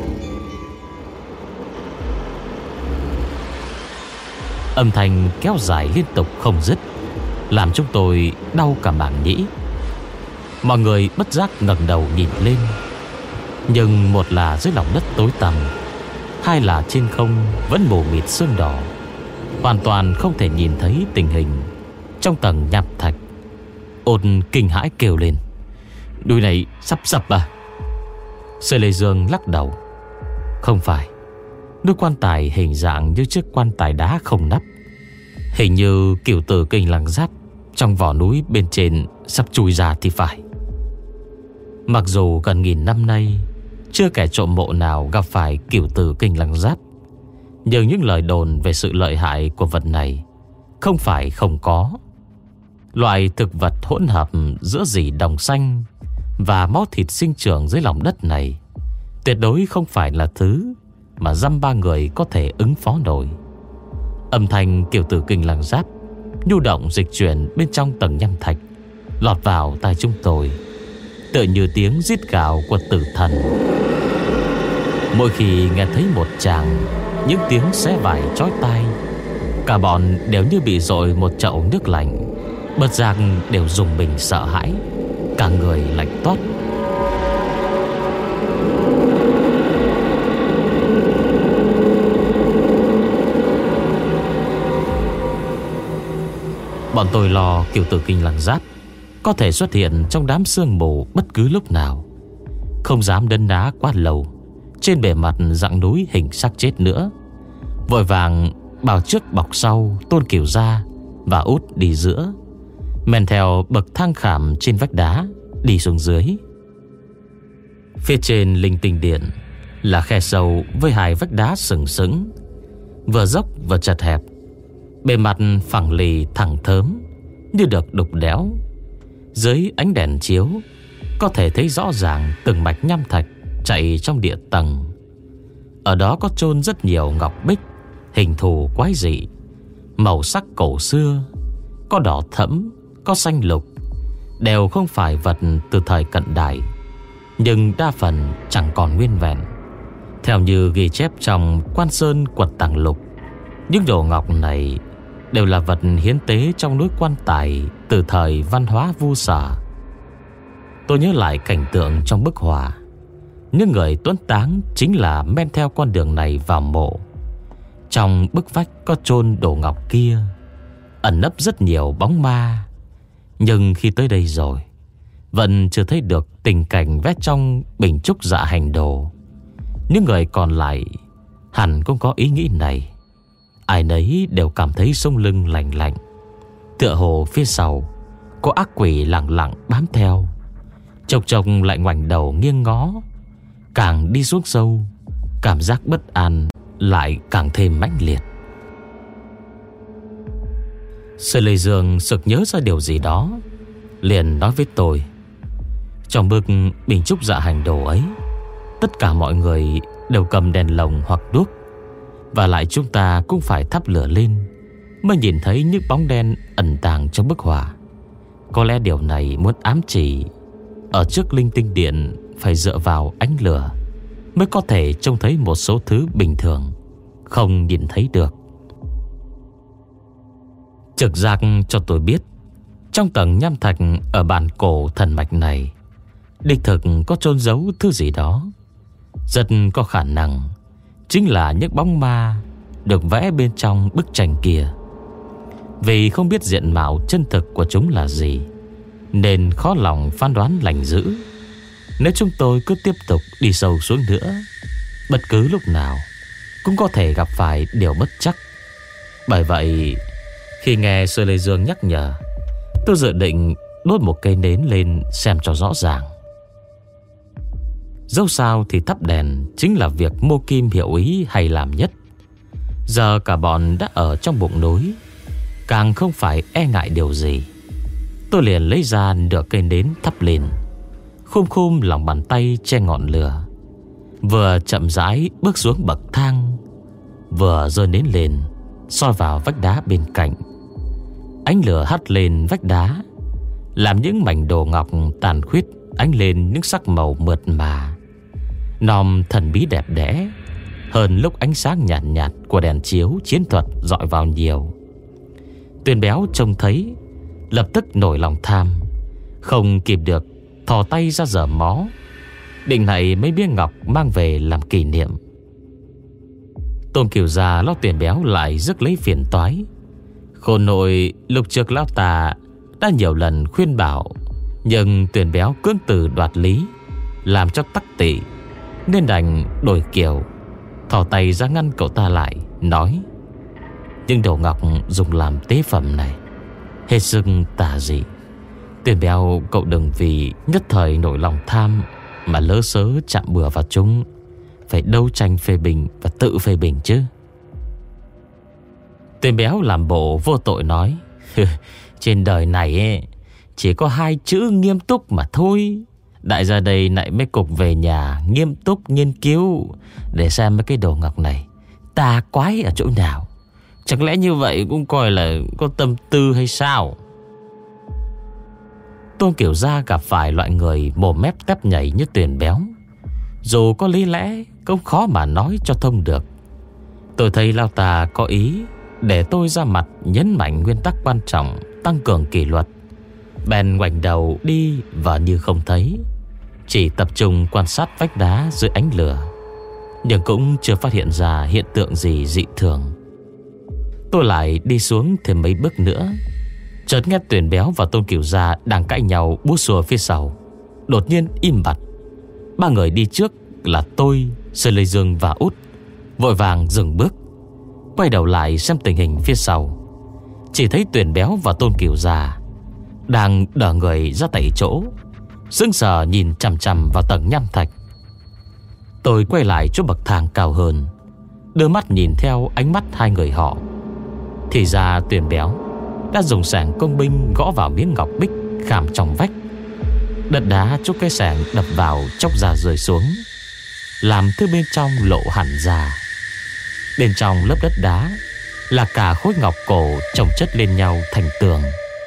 Âm thanh kéo dài liên tục không dứt, làm chúng tôi đau cả màng nhĩ. Mọi người bất giác ngẩng đầu nhìn lên. Nhưng một là dưới lòng đất tối tăm, hai là trên không vẫn mù mịt sương đỏ, hoàn toàn không thể nhìn thấy tình hình trong tầng nham thạch. Ôn kinh hãi kêu lên: đùi này sắp sập à? Sơ Lê Dương lắc đầu: không phải. Đôi quan tài hình dạng như chiếc quan tài đá không nắp, hình như cửu tử kinh lăng giáp trong vỏ núi bên trên sắp chui ra thì phải. Mặc dù gần nghìn năm nay chưa kẻ trộm mộ nào gặp phải cửu tử kinh lăng giáp, nhưng những lời đồn về sự lợi hại của vật này không phải không có. Loại thực vật hỗn hợp giữa rỉ đồng xanh và máu thịt sinh trưởng dưới lòng đất này tuyệt đối không phải là thứ mà dăm ba người có thể ứng phó nổi. Âm thanh cửu tử kinh lăng giáp nhu động dịch chuyển bên trong tầng nham thạch lọt vào tai chúng tôi, tựa như tiếng rít gào của tử thần. Mỗi khi nghe thấy một tràng những tiếng xé vải chói tai, cả bọn đều như bị dội một chậu nước lạnh, bất giác đều rùng mình sợ hãi, cả người lạnh toát. Bọn tôi lo cửu tử kinh lăng giáp có thể xuất hiện trong đám sương mù bất cứ lúc nào, không dám đấn đá quá lâu trên bề mặt dặng núi hình xác chết nữa. Vội vàng bảo trước bọc sau Tôn Cửu ra và Út đi giữa, men theo bậc thang khảm trên vách đá đi xuống dưới. Phía trên linh tinh điện là khe sâu với hai vách đá sừng sững, vừa dốc vừa chật hẹp, bề mặt phẳng lì thẳng thớm như được đục đẽo. Dưới ánh đèn chiếu có thể thấy rõ ràng từng mạch nham thạch chạy trong địa tầng. Ở đó có chôn rất nhiều ngọc bích hình thù quái dị, màu sắc cổ xưa, có đỏ thẫm, có xanh lục, đều không phải vật từ thời cận đại, nhưng đa phần chẳng còn nguyên vẹn. Theo như ghi chép trong Quan Sơn Quật Tàng Lục, những đồ ngọc này đều là vật hiến tế trong núi quan tài từ thời văn hóa Vu Sở. Tôi nhớ lại cảnh tượng trong bức họa. Những người tuấn táng chính là men theo con đường này vào mộ. Trong bức vách có chôn đồ ngọc kia ẩn nấp rất nhiều bóng ma. Nhưng khi tới đây rồi, vẫn chưa thấy được tình cảnh vẽ trong bình trúc dạ hành đồ. Những người còn lại hẳn cũng có ý nghĩ này. Ai nấy đều cảm thấy sống lưng lạnh lạnh, tựa hồ phía sau có ác quỷ lặng lặng bám theo. Chộc chộc lại ngoảnh đầu nghiêng ngó. Càng đi xuống sâu, cảm giác bất an lại càng thêm mãnh liệt. Sở Lê Dương sực nhớ ra điều gì đó, liền nói với tôi: trong bức bình trúc dạ hành đồ ấy, tất cả mọi người đều cầm đèn lồng hoặc đuốc, và lại chúng ta cũng phải thắp lửa lên mới nhìn thấy những bóng đen ẩn tàng trong bức họa. Có lẽ điều này muốn ám chỉ ở trước linh tinh điện phải dựa vào ánh lửa mới có thể trông thấy một số thứ bình thường không nhìn thấy được. Trực giác cho tôi biết, trong tầng nham thạch ở bản cổ thần mạch này đích thực có chôn giấu thứ gì đó. Rất có khả năng chính là những bóng ma được vẽ bên trong bức tranh kia. Vì không biết diện mạo chân thực của chúng là gì, nên khó lòng phán đoán lành dữ. Nếu chúng tôi cứ tiếp tục đi sâu xuống nữa, bất cứ lúc nào cũng có thể gặp phải điều bất trắc. Bởi vậy, khi nghe Sư Lê Dương nhắc nhở, tôi dự định đốt một cây nến lên xem cho rõ ràng. Dẫu sao thì thắp đèn chính là việc Mô Kim hiểu ý hay làm nhất. Giờ cả bọn đã ở trong bụng núi, càng không phải e ngại điều gì. Tôi liền lấy ra nửa cây nến thắp lên, khum khum lòng bàn tay che ngọn lửa, vừa chậm rãi bước xuống bậc thang, vừa giơ nến lên soi vào vách đá bên cạnh. Ánh lửa hắt lên vách đá, làm những mảnh đồ ngọc tàn khuyết ánh lên những sắc màu mượt mà, nòm thần bí đẹp đẽ hơn lúc ánh sáng nhạt nhạt của đèn chiếu chiến thuật dọi vào nhiều. Tuyền Béo trông thấy lập tức nổi lòng tham, không kịp được thò tay ra giở mó, định này mấy miếng ngọc mang về làm kỷ niệm. Tôn Kiều già lo Tuyền Béo lại rước lấy phiền toái. Khôn nội lúc trước lão ta đã nhiều lần khuyên bảo, nhưng Tuyền Béo cưỡng từ đoạt lý, làm cho tắc tị, nên đành đổi kiểu, thò tay ra ngăn cậu ta lại, nói: những đồ ngọc dùng làm tế phẩm này hết sức tà dị. Tuyền Béo, cậu đừng vì nhất thời nổi lòng tham mà lỡ sớ chạm bừa vào chúng. Phải đấu tranh phê bình và tự phê bình chứ. Tuyền Béo làm bộ vô tội nói: trên đời này ấy, chỉ có hai chữ nghiêm túc mà thôi. Đại gia đây lại mới cục về nhà nghiêm túc nghiên cứu để xem mấy cái đồ ngọc này tà quái ở chỗ nào. Chẳng lẽ như vậy cũng coi là có tâm tư hay sao? Tôn Kiều Gia gặp phải loại người mồm mép tép nhảy như Tuyền Béo, dù có lý lẽ cũng khó mà nói cho thông được. Tôi thấy lao ta có ý để tôi ra mặt nhấn mạnh nguyên tắc quan trọng, tăng cường kỷ luật, bèn ngoảnh đầu đi và như không thấy, chỉ tập trung quan sát vách đá dưới ánh lửa, nhưng cũng chưa phát hiện ra hiện tượng gì dị thường. Tôi lại đi xuống thêm mấy bước nữa, chợt nghe Tuyền Béo và Tôn Kiều Gia đang cãi nhau búa xùa phía sau, đột nhiên im bặt. Ba người đi trước là tôi, Sơn Lê Dương và Út vội vàng dừng bước, quay đầu lại xem tình hình phía sau. Chỉ thấy Tuyền Béo và Tôn Kiều Gia đang đỡ người ra tại chỗ, sững sờ nhìn chằm chằm vào tầng nham thạch. Tôi quay lại chỗ bậc thang cao hơn, đưa mắt nhìn theo ánh mắt hai người họ. Thì ra Tuyền Béo đã dùng sảng công binh gõ vào miếng ngọc bích khảm trong vách. Đất đá chỗ cái sảng đập vào chốc ra rơi xuống, làm thứ bên trong lộ hẳn ra. Bên trong lớp đất đá là cả khối ngọc cổ chồng chất lên nhau thành tường.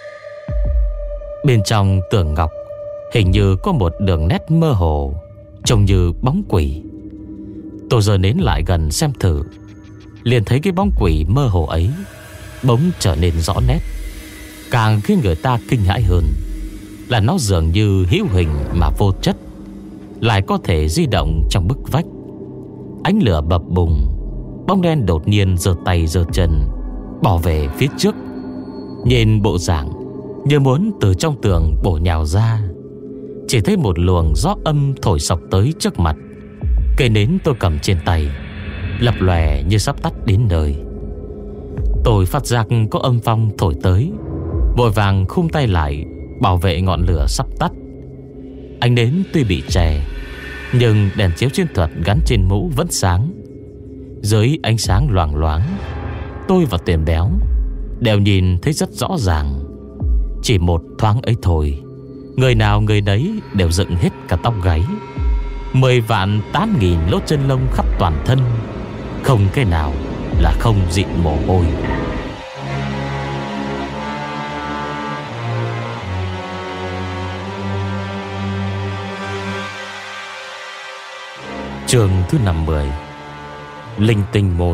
Bên trong tường ngọc hình như có một đường nét mơ hồ, trông như bóng quỷ. Tôi giờ nến lại gần xem thử, liền thấy cái bóng quỷ mơ hồ ấy bỗng trở nên rõ nét. Càng khiến người ta kinh hãi hơn là nó dường như hữu hình mà vô chất, lại có thể di động trong bức vách. Ánh lửa bập bùng, bóng đen đột nhiên giơ tay giơ chân bỏ về phía trước, nhìn bộ dạng như muốn từ trong tường bổ nhào ra. Chỉ thấy một luồng gió âm thổi sộc tới trước mặt. Cây nến tôi cầm trên tay lập lòe như sắp tắt đến nơi. Tôi phát giác có âm phong thổi tới, vội vàng khum tay lại bảo vệ ngọn lửa sắp tắt. Ánh nến tuy bị chè, nhưng đèn chiếu chiến thuật gắn trên mũ vẫn sáng. Dưới ánh sáng loàng loáng, tôi và Tuyền Béo đều nhìn thấy rất rõ ràng. Chỉ một thoáng ấy thôi, người nào người đấy đều dựng hết cả tóc gáy. Mười vạn tám nghìn lỗ chân lông khắp toàn thân, không cái nào là không dịn mồ hôi. Chương thứ năm mươi. Linh tinh môn.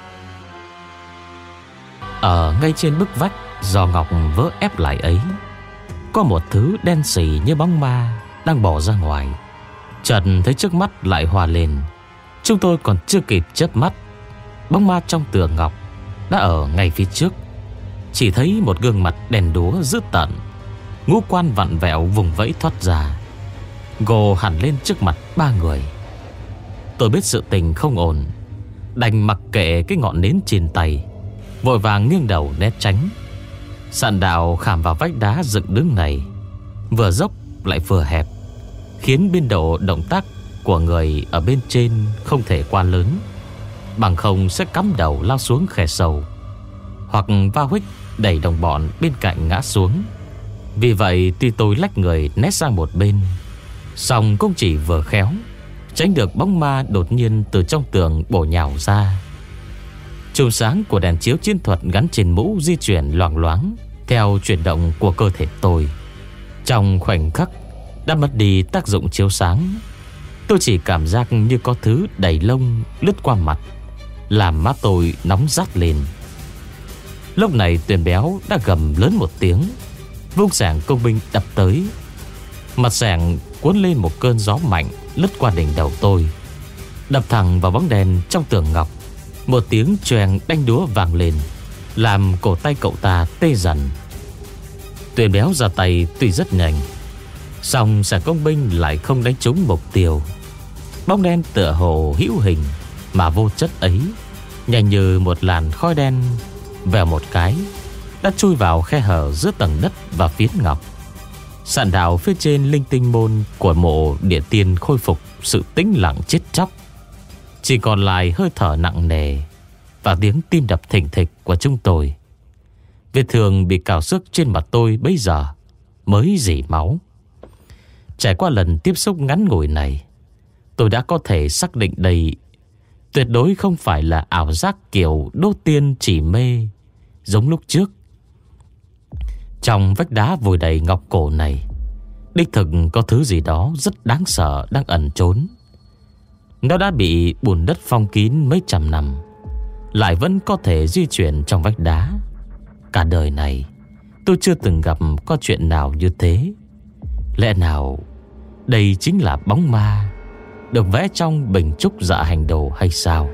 Ở ngay trên bức vách do ngọc vỡ ép lại ấy, có một thứ đen sì như bóng ma đang bò ra ngoài. Trần thấy trước mắt lại hòa lên. Chúng tôi còn chưa kịp chớp mắt, bóng ma trong tường ngọc đã ở ngay phía trước. Chỉ thấy một gương mặt đèn đúa dữ tợn, ngũ quan vặn vẹo vùng vẫy thoát ra, gồ hẳn lên trước mặt ba người. Tôi biết sự tình không ổn, đành mặc kệ cái ngọn nến trên tay, vội vàng nghiêng đầu né tránh. Sạn đạo khảm vào vách đá dựng đứng này vừa dốc lại vừa hẹp, khiến biên độ động tác của người ở bên trên không thể quá lớn, bằng không sẽ cắm đầu lao xuống khe sâu, hoặc va huých đẩy đồng bọn bên cạnh ngã xuống. Vì vậy tuy tôi lách người né sang một bên, song cũng chỉ vừa khéo tránh được bóng ma đột nhiên từ trong tường bổ nhào ra. Chùm sáng của đèn chiếu chiến thuật gắn trên mũ di chuyển loạng loáng theo chuyển động của cơ thể tôi. Trong khoảnh khắc đã mất đi tác dụng chiếu sáng, tôi chỉ cảm giác như có thứ đầy lông lướt qua mặt, làm má tôi nóng rát lên. Lúc này Tuyền Béo đã gầm lớn một tiếng, vung xẻng công binh đập tới. Mặt xẻng cuốn lên một cơn gió mạnh lướt qua đỉnh đầu tôi, đập thẳng vào bóng đèn trong tường ngọc. Một tiếng choeng đanh đúa vang lên, làm cổ tay cậu ta tê dần. Tuyền Béo ra tay tuy rất nhanh, song xẻng công binh lại không đánh trúng mục tiêu. Bóng đen tựa hồ hữu hình mà vô chất ấy, nhanh như một làn khói đen, vèo một cái đã chui vào khe hở giữa tầng đất và phiến ngọc. Sạn đạo phía trên linh tinh môn của mộ địa tiên khôi phục sự tĩnh lặng chết chóc, chỉ còn lại hơi thở nặng nề và tiếng tim đập thình thịch của chúng tôi. Vết thương bị cào xước trên mặt tôi bấy giờ mới rỉ máu. Trải qua lần tiếp xúc ngắn ngủi này, tôi đã có thể xác định đây tuyệt đối không phải là ảo giác kiểu đô tiên chỉ mê giống lúc trước. Trong vách đá vùi đầy ngọc cổ này, đích thực có thứ gì đó rất đáng sợ đang ẩn trốn. Nó đã bị bùn đất phong kín mấy trăm năm, lại vẫn có thể di chuyển trong vách đá. Cả đời này tôi chưa từng gặp có chuyện nào như thế. Lẽ nào đây chính là bóng ma được vẽ trong bình trúc dạ hành đồ hay sao?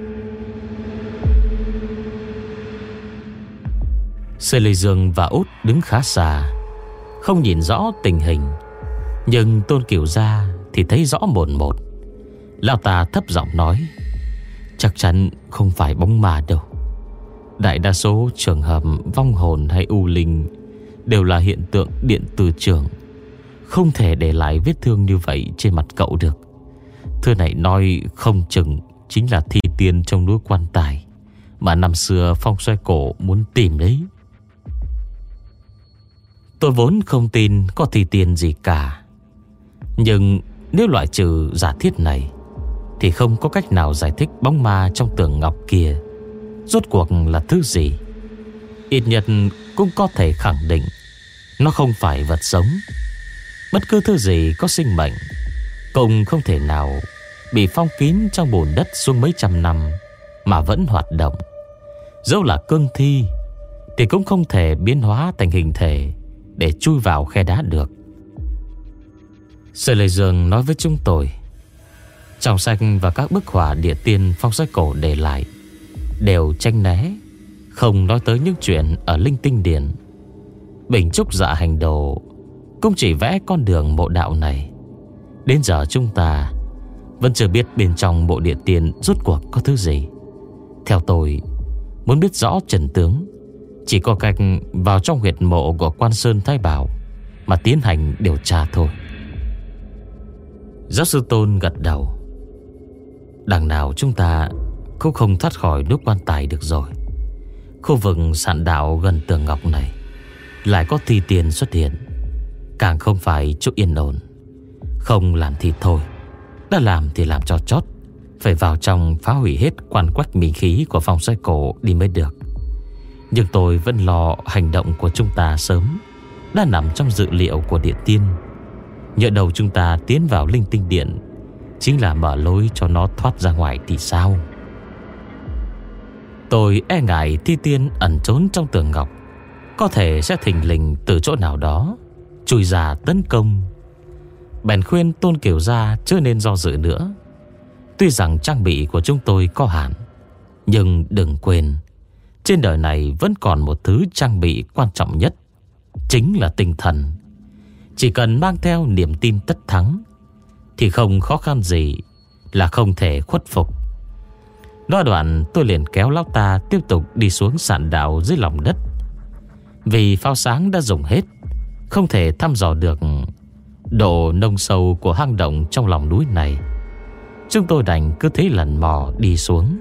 Sê Lê Dương và Út đứng khá xa, không nhìn rõ tình hình, nhưng Tôn Cửu Gia thì thấy rõ mồn một. Lão ta thấp giọng nói: chắc chắn không phải bóng ma đâu. Đại đa số trường hợp vong hồn hay u linh đều là hiện tượng điện từ trường, không thể để lại vết thương như vậy trên mặt cậu được. Thứ này nói không chừng chính là thi tiên trong núi Quan Tài mà năm xưa Phong Xoay Cổ muốn tìm đấy. Tôi vốn không tin có thi tiên gì cả, nhưng nếu loại trừ giả thiết này thì không có cách nào giải thích bóng ma trong tường ngọc kia rốt cuộc là thứ gì. Ít nhất cũng có thể khẳng định nó không phải vật sống. Bất cứ thứ gì có sinh mệnh cũng không thể nào bị phong kín trong bùn đất suốt mấy trăm năm mà vẫn hoạt động. Dẫu là cương thi thì cũng không thể biến hóa thành hình thể để chui vào khe đá được. Sơ Lê Dương nói với chúng tôi, trong sách và các bức họa địa tiên Phong Xoay Cổ để lại đều tranh né, không nói tới những chuyện ở linh tinh điển. Bình trúc dạ hành đồ cũng chỉ vẽ con đường mộ đạo này. Đến giờ chúng ta vẫn chưa biết bên trong mộ địa tiên rốt cuộc có thứ gì. Theo tôi, muốn biết rõ trần tướng, chỉ có cách vào trong huyệt mộ của Quan Sơn Thái Bảo mà tiến hành điều tra thôi. Giáo sư Tôn gật đầu. Đằng nào chúng ta cũng không thoát khỏi nước Quan Tài được rồi. Khu vực sạn đạo gần tường ngọc này lại có thi tiền xuất hiện, càng không phải chỗ yên ổn. Không làm thì thôi, đã làm thì làm cho chót, phải vào trong phá hủy hết quan quách minh khí của phòng xoay cổ đi mới được. Nhưng tôi vẫn lo hành động của chúng ta sớm đã nằm trong dự liệu của địa tiên. Nhỡ đầu chúng ta tiến vào linh tinh điện chính là mở lối cho nó thoát ra ngoài thì sao? Tôi e ngại thi tiên ẩn trốn trong tường ngọc có thể sẽ thình lình từ chỗ nào đó chui ra tấn công. Bèn khuyên Tôn Kiều Gia chưa nên do dự nữa. Tuy rằng trang bị của chúng tôi có hạn, nhưng đừng quên, trên đời này vẫn còn một thứ trang bị quan trọng nhất, chính là tinh thần. Chỉ cần mang theo niềm tin tất thắng thì không khó khăn gì là không thể khuất phục. Nói đoạn tôi liền kéo lão ta tiếp tục đi xuống sạn đạo dưới lòng đất. Vì pháo sáng đã dùng hết, không thể thăm dò được độ nông sâu của hang động trong lòng núi này. Chúng tôi đành cứ thế lần mò đi xuống.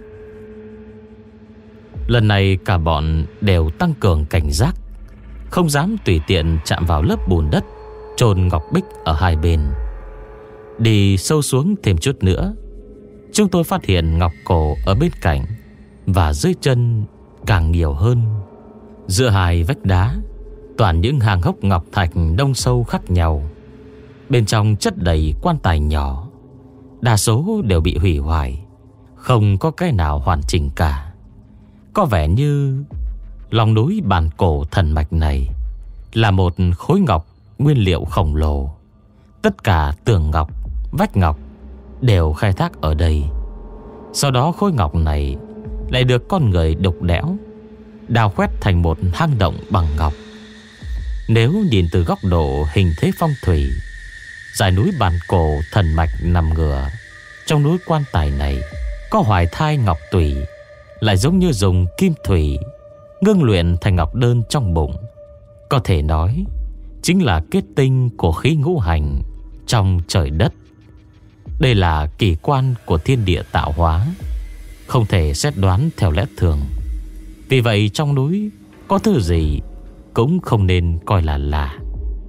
Lần này cả bọn đều tăng cường cảnh giác, không dám tùy tiện chạm vào lớp bùn đất chôn ngọc bích ở hai bên. Đi sâu xuống thêm chút nữa, chúng tôi phát hiện ngọc cổ ở bên cạnh và dưới chân càng nhiều hơn. Giữa hai vách đá toàn những hàng hốc ngọc thạch đông sâu khác nhau. Bên trong chất đầy quan tài nhỏ, đa số đều bị hủy hoại, không có cái nào hoàn chỉnh cả. Có vẻ như lòng núi bản cổ thần mạch này là một khối ngọc nguyên liệu khổng lồ. Tất cả tường ngọc, vách ngọc đều khai thác ở đây. Sau đó khối ngọc này lại được con người đục đẽo đào khoét thành một hang động bằng ngọc. Nếu nhìn từ góc độ hình thế phong thủy, dải núi bản cổ thần mạch nằm ngửa trong núi quan tài này có hoài thai ngọc tủy, lại giống như dùng kim thủy ngưng luyện thành ngọc đơn trong bụng. Có thể nói chính là kết tinh của khí ngũ hành trong trời đất. Đây là kỳ quan của thiên địa tạo hóa, không thể xét đoán theo lẽ thường. Vì vậy trong núi có thứ gì cũng không nên coi là lạ.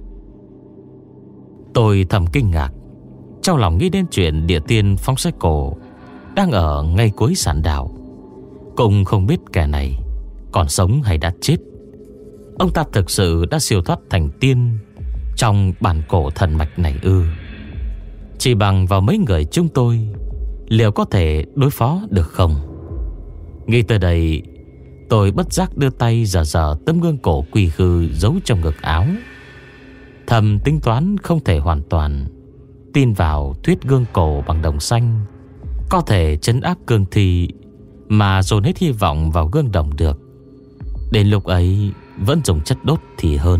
Tôi thầm kinh ngạc, trong lòng nghĩ đến chuyện địa tiên phóng sách cổ đang ở ngay cuối sàn đảo. Cũng không biết kẻ này còn sống hay đã chết. Ông ta thực sự đã siêu thoát thành tiên trong bản cổ thần mạch này ư? Chỉ bằng vào mấy người chúng tôi, liệu có thể đối phó được không? Nghĩ tới đây, tôi bất giác đưa tay dở dở tấm gương cổ quỳ khư giấu trong ngực áo. Thầm tính toán không thể hoàn toàn tin vào thuyết gương cổ bằng đồng xanh có thể trấn áp cương thi mà dồn hết hy vọng vào gương đồng được. Đến lúc ấy vẫn dùng chất đốt thì hơn.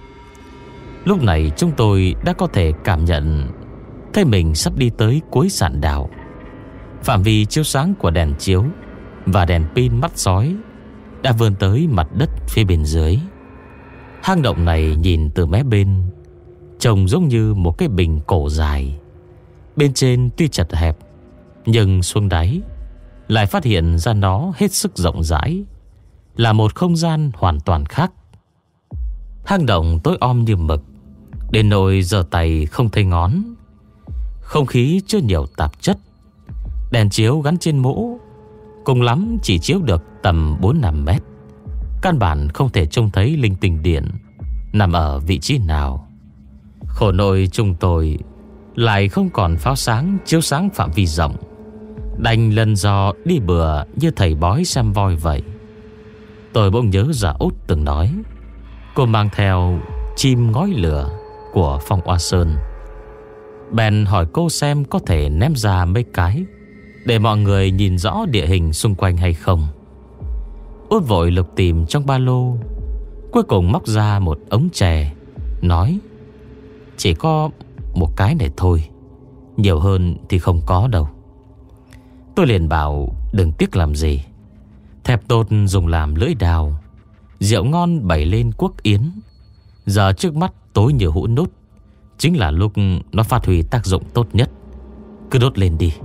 Lúc này chúng tôi đã có thể cảm nhận thấy mình sắp đi tới cuối sạn đảo. Phạm vi chiếu sáng của đèn chiếu và đèn pin mắt sói đã vươn tới mặt đất phía bên dưới. Hang động này nhìn từ mé bên trông giống như một cái bình cổ dài. Bên trên tuy chật hẹp, nhưng xuống đáy lại phát hiện ra nó hết sức rộng rãi, là một không gian hoàn toàn khác. Hang động tối om như mực, đến nỗi giơ tay không thấy ngón. Không khí chưa nhiều tạp chất. Đèn chiếu gắn trên mũ cùng lắm chỉ chiếu được tầm bốn năm mét. Căn bản không thể trông thấy linh tinh điện nằm ở vị trí nào. Khổ nỗi chúng tôi lại không còn pháo sáng chiếu sáng phạm vi rộng, đành lần dò đi bừa như thầy bói xem voi vậy. Tôi bỗng nhớ ra Út từng nói cô mang theo chim ngói lửa của Phong Oa Sơn. Bèn hỏi cô xem có thể ném ra mấy cái để mọi người nhìn rõ địa hình xung quanh hay không. Út vội lục tìm trong ba lô, cuối cùng móc ra một ống chè, nói chỉ có một cái này thôi, nhiều hơn thì không có đâu. Tôi liền bảo đừng tiếc làm gì. Thẹp tột dùng làm lưỡi đào, rượu ngon bày lên quốc yến. Giờ trước mắt tối như hũ nút, chính là lúc nó phát huy tác dụng tốt nhất. Cứ đốt lên đi.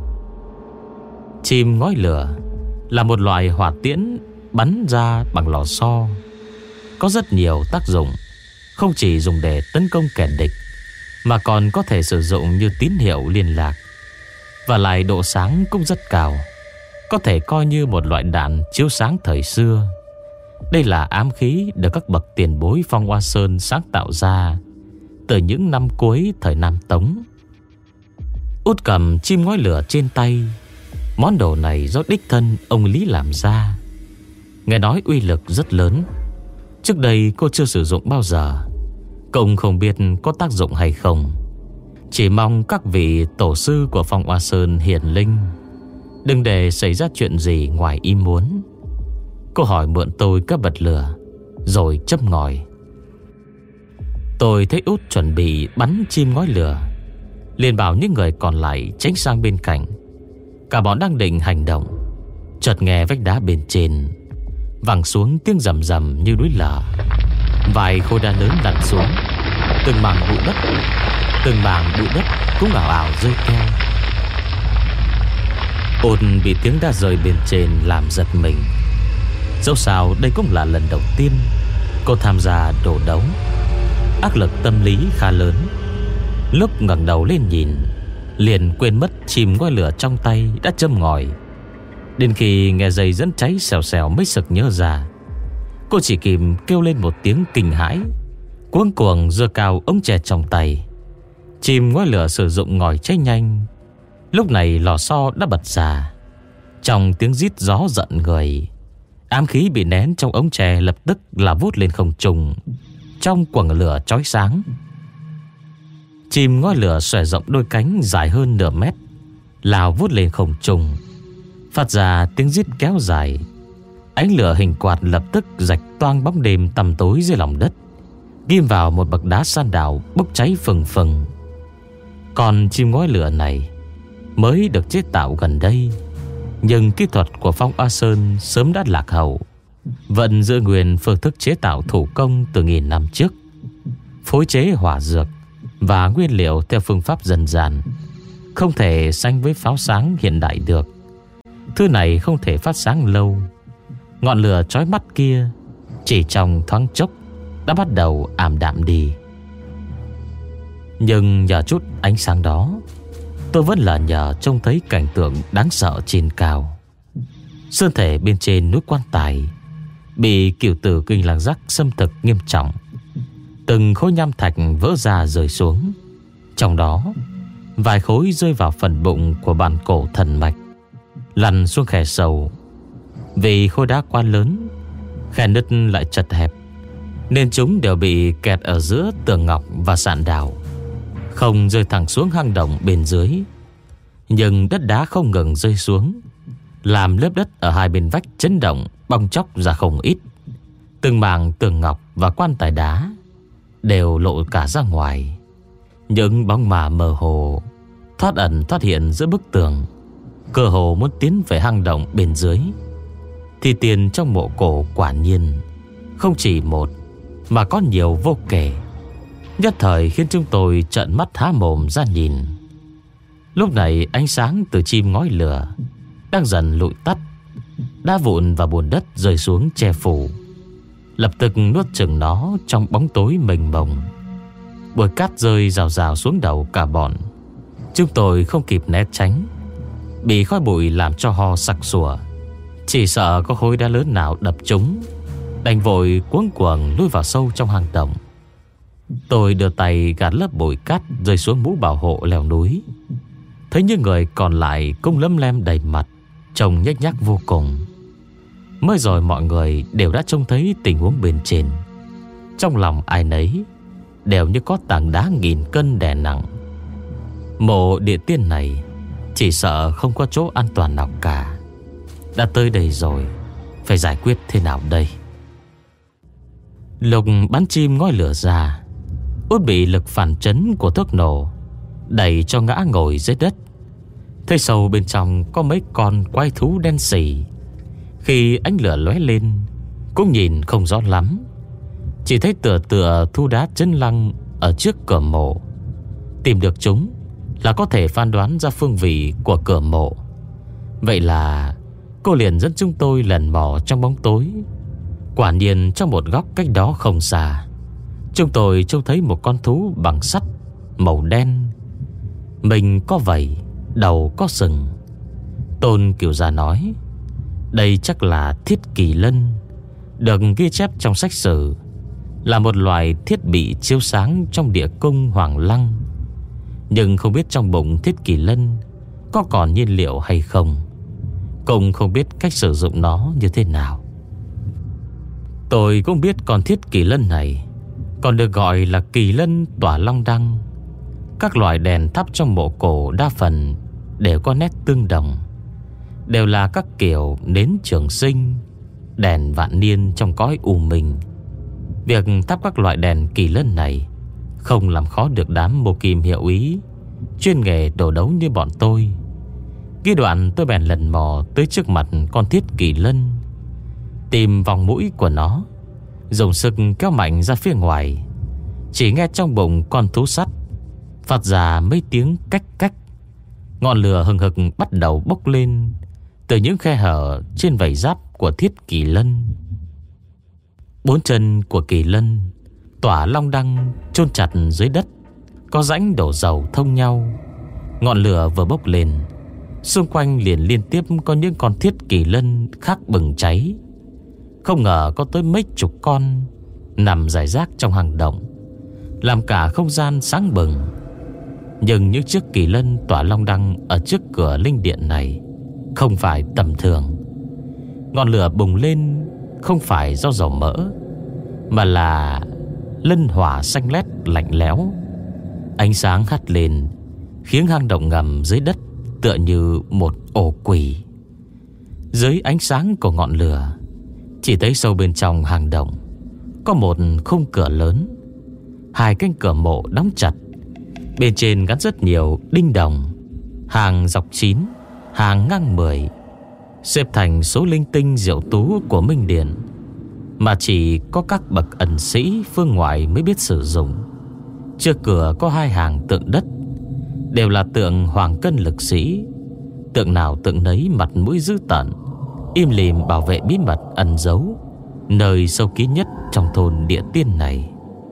Chim ngói lửa là một loại hỏa tiễn bắn ra bằng lò xo, có rất nhiều tác dụng không chỉ dùng để tấn công kẻ địch, mà còn có thể sử dụng như tín hiệu liên lạc. Và lại độ sáng cũng rất cao, có thể coi như một loại đạn chiếu sáng thời xưa. Đây là ám khí được các bậc tiền bối Phong Hoa Sơn sáng tạo ra từ những năm cuối thời Nam Tống. Út cầm chim ngói lửa trên tay. Món đồ này do đích thân ông Lý làm ra. Nghe nói uy lực rất lớn. Trước đây cô chưa sử dụng bao giờ, cũng không biết có tác dụng hay không. Chỉ mong các vị tổ sư của Phong Hoa Sơn hiển linh đừng để xảy ra chuyện gì ngoài ý muốn. Cô hỏi mượn tôi các bật lửa rồi châm ngòi. Tôi thấy Út chuẩn bị bắn chim ngói lửa, liền bảo những người còn lại tránh sang bên cạnh. Cả bọn đang định hành động, chợt nghe vách đá bên trên vẳng xuống tiếng rầm rầm như núi lở. Vài khối đá lớn lăn xuống, từng mảng bụi đất, từng mảng bụi đất cũng ảo ảo rơi theo. Ôn bị tiếng đá rơi bên trên làm giật mình. Dẫu sao đây cũng là lần đầu tiên cô tham gia đồ đấu, áp lực tâm lý khá lớn. Lúc ngẩng đầu lên nhìn, liền quên mất chìm ngói lửa trong tay đã châm ngòi. Đến khi nghe dây dẫn cháy xèo xèo mới sực nhớ ra. Cô chỉ kịp kêu lên một tiếng kinh hãi, cuống cuồng giơ cao ống chè trong tay. Chìm ngói lửa sử dụng ngòi cháy nhanh. Lúc này lò xo đã bật ra. Trong tiếng rít gió giận người, ám khí bị nén trong ống chè lập tức là vút lên không trung trong quầng lửa chói sáng. Chìm ngói lửa xòe rộng đôi cánh dài hơn nửa mét, lao vút lên không trung, phát ra tiếng rít kéo dài. Ánh lửa hình quạt lập tức rạch toang bóng đêm tăm tối dưới lòng đất, ghim vào một bậc đá san đảo bốc cháy phừng phừng. Còn chim ngói lửa này mới được chế tạo gần đây, nhưng kỹ thuật của Phong Hoa Sơn sớm đã lạc hậu, vẫn giữ nguyên phương thức chế tạo thủ công từ nghìn năm trước, phối chế hỏa dược và nguyên liệu theo phương pháp dân gian, không thể sánh với pháo sáng hiện đại được. Thứ này không thể phát sáng lâu. Ngọn lửa chói mắt kia chỉ trong thoáng chốc đã bắt đầu ảm đạm đi. Nhưng nhờ chút ánh sáng đó, tôi vẫn là nhờ trông thấy cảnh tượng đáng sợ trên cao. Sơn thể bên trên núi Quan Tài bị cửu tử kinh lạc giác xâm thực nghiêm trọng. Từng khối nham thạch vỡ ra rơi xuống, trong đó vài khối rơi vào phần bụng của bàn cổ thần mạch, lăn xuống khe sâu. Vì khối đá quá lớn, khe nứt lại chật hẹp, nên chúng đều bị kẹt ở giữa tường ngọc và sạn đào, không rơi thẳng xuống hang động bên dưới. Nhưng đất đá không ngừng rơi xuống, làm lớp đất ở hai bên vách chấn động, bong chóc ra không ít. Từng mảng tường ngọc và quan tài đá đều lộ cả ra ngoài. Những bóng ma mơ hồ thoát ẩn thoát hiện giữa bức tường, cơ hồ muốn tiến về hang động bên dưới. Thì tiền trong mộ cổ quả nhiên không chỉ một, mà có nhiều vô kể. Nhất thời khiến chúng tôi trợn mắt há mồm ra nhìn. Lúc này ánh sáng từ chim ngói lửa đang dần lụi tắt. Đá vụn và bùn đất rơi xuống che phủ, lập tức nuốt chửng nó trong bóng tối mênh mông. Bụi cát rơi rào rào xuống đầu cả bọn. Chúng tôi không kịp né tránh, bị khói bụi làm cho ho sặc sủa. Chỉ sợ có khối đá lớn nào đập trúng, đành vội cuống cuồng lui vào sâu trong hang động. Tôi đưa tay gạt lớp bụi cát rơi xuống mũ bảo hộ leo núi. Thấy những người còn lại cũng lấm lem đầy mặt, trông nhếch nhác vô cùng. Mới rồi mọi người đều đã trông thấy tình huống bên trên. Trong lòng ai nấy đều như có tảng đá nghìn cân đè nặng. Mộ địa tiên này chỉ sợ không có chỗ an toàn nào cả. Đã tới đây rồi, phải giải quyết thế nào đây? Lục bắn chim ngói lửa ra, Út bị lực phản chấn của thuốc nổ đẩy cho ngã ngồi dưới đất. Thấy sâu bên trong có mấy con quái thú đen sì. Khi ánh lửa lóe lên cũng nhìn không rõ lắm, chỉ thấy tựa tựa thu đá chân lăng ở trước cửa mộ. Tìm được chúng là có thể phán đoán ra phương vị của cửa mộ. Vậy là cô liền dẫn chúng tôi lần mò trong bóng tối. Quả nhiên trong một góc cách đó không xa, chúng tôi trông thấy một con thú bằng sắt màu đen, mình có vảy, đầu có sừng. Tôn Kiều Gia nói đây chắc là thiết kỳ lân, được ghi chép trong sách sử là một loài thiết bị chiếu sáng trong địa cung Hoàng Lăng. Nhưng không biết trong bụng thiết kỳ lân có còn nhiên liệu hay không, cũng không biết cách sử dụng nó như thế nào. Tôi cũng biết con thiết kỳ lân này còn được gọi là kỳ lân tỏa long đăng. Các loại đèn thắp trong mộ cổ đa phần đều có nét tương đồng, đều là các kiểu nến trường sinh, đèn vạn niên trong cõi u minh. Việc thắp các loại đèn kỳ lân này không làm khó được đám mô kim hiệu ý chuyên nghề đồ đấu như bọn tôi. Ghi đoạn tôi bèn lần mò tới trước mặt con thiết kỳ lân, tìm vòng mũi của nó, dùng sức kéo mạnh ra phía ngoài. Chỉ nghe trong bụng con thú sắt phát ra mấy tiếng cách cách. Ngọn lửa hừng hực bắt đầu bốc lên từ những khe hở trên vảy giáp của thiết kỳ lân. Bốn chân của kỳ lân tỏa long đăng chôn chặt dưới đất, có rãnh đổ dầu thông nhau. Ngọn lửa vừa bốc lên, xung quanh liền liên tiếp có những con thiết kỳ lân khác bừng cháy. Không ngờ có tới mấy chục con nằm rải rác trong hang động, làm cả không gian sáng bừng. Nhưng những chiếc kỳ lân tỏa long đăng ở trước cửa linh điện này không phải tầm thường. Ngọn lửa bùng lên không phải do dầu mỡ, mà là lân hỏa xanh lét lạnh lẽo. Ánh sáng hắt lên khiến hang động ngầm dưới đất tựa như một ổ quỷ. Dưới ánh sáng của ngọn lửa, chỉ thấy sâu bên trong hang động có một khung cửa lớn. Hai cánh cửa mộ đóng chặt, bên trên gắn rất nhiều đinh đồng, hàng dọc chín, hàng ngang mười, xếp thành số linh tinh diệu tú của Minh Điện, mà chỉ có các bậc ẩn sĩ phương ngoại mới biết sử dụng. Trước cửa có hai hàng tượng đất, đều là tượng hoàng cân lực sĩ. Tượng nào tượng nấy mặt mũi dữ tợn, im lìm bảo vệ bí mật ẩn giấu nơi sâu kín nhất trong thôn địa tiên này.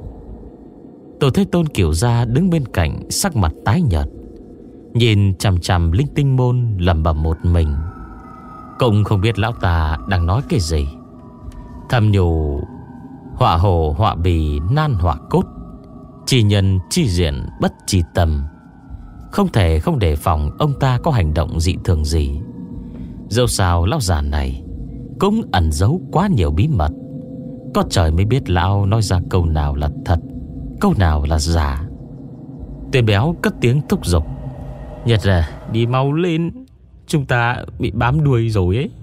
Tôi thấy Tôn Kiều Gia đứng bên cạnh, sắc mặt tái nhợt, nhìn chằm chằm linh tinh môn lẩm bẩm một mình. Cũng không biết lão ta đang nói cái gì. Thầm nhủ: họa hồ họa bì nan họa cốt, chi nhân chi diện bất chi tâm. Không thể không đề phòng ông ta có hành động dị thường gì. Dẫu sao lão già này cũng ẩn giấu quá nhiều bí mật, có trời mới biết lão nói ra câu nào là thật, câu nào là giả. Tên béo cất tiếng thúc giục: Nhật à, đi mau lên, chúng ta bị bám đuôi rồi ấy.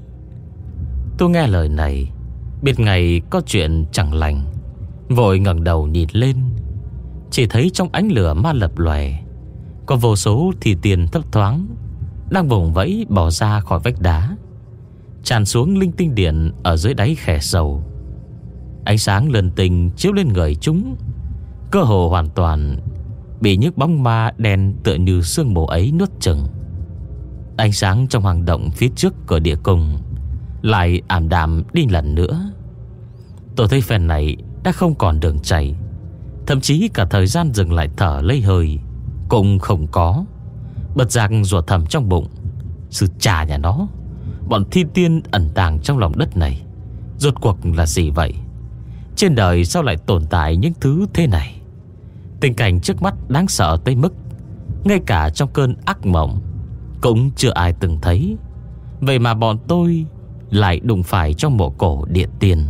Tôi nghe lời này, biết ngày có chuyện chẳng lành, vội ngẩng đầu nhìn lên. Chỉ thấy trong ánh lửa ma lập lòe, có vô số thi tiền thấp thoáng đang vùng vẫy bỏ ra khỏi vách đá, tràn xuống linh tinh điện ở dưới đáy khe sâu. Ánh sáng lân tinh chiếu lên người chúng, cơ hồ hoàn toàn bị những bóng ma đen tựa như sương mù ấy nuốt chửng. Ánh sáng trong hang động phía trước cửa địa cung lại ảm đạm đi lần nữa. Tôi thấy phen này đã không còn đường chạy, thậm chí cả thời gian dừng lại thở lấy hơi cũng không có. Bật giác rủa thầm trong bụng: sư cha nhà nó, bọn thi tiên ẩn tàng trong lòng đất này rốt cuộc là gì vậy? Trên đời sao lại tồn tại những thứ thế này? Tình cảnh trước mắt đáng sợ tới mức ngay cả trong cơn ác mộng cũng chưa ai từng thấy. Vậy mà bọn tôi lại đụng phải trong mộ cổ địa tiên.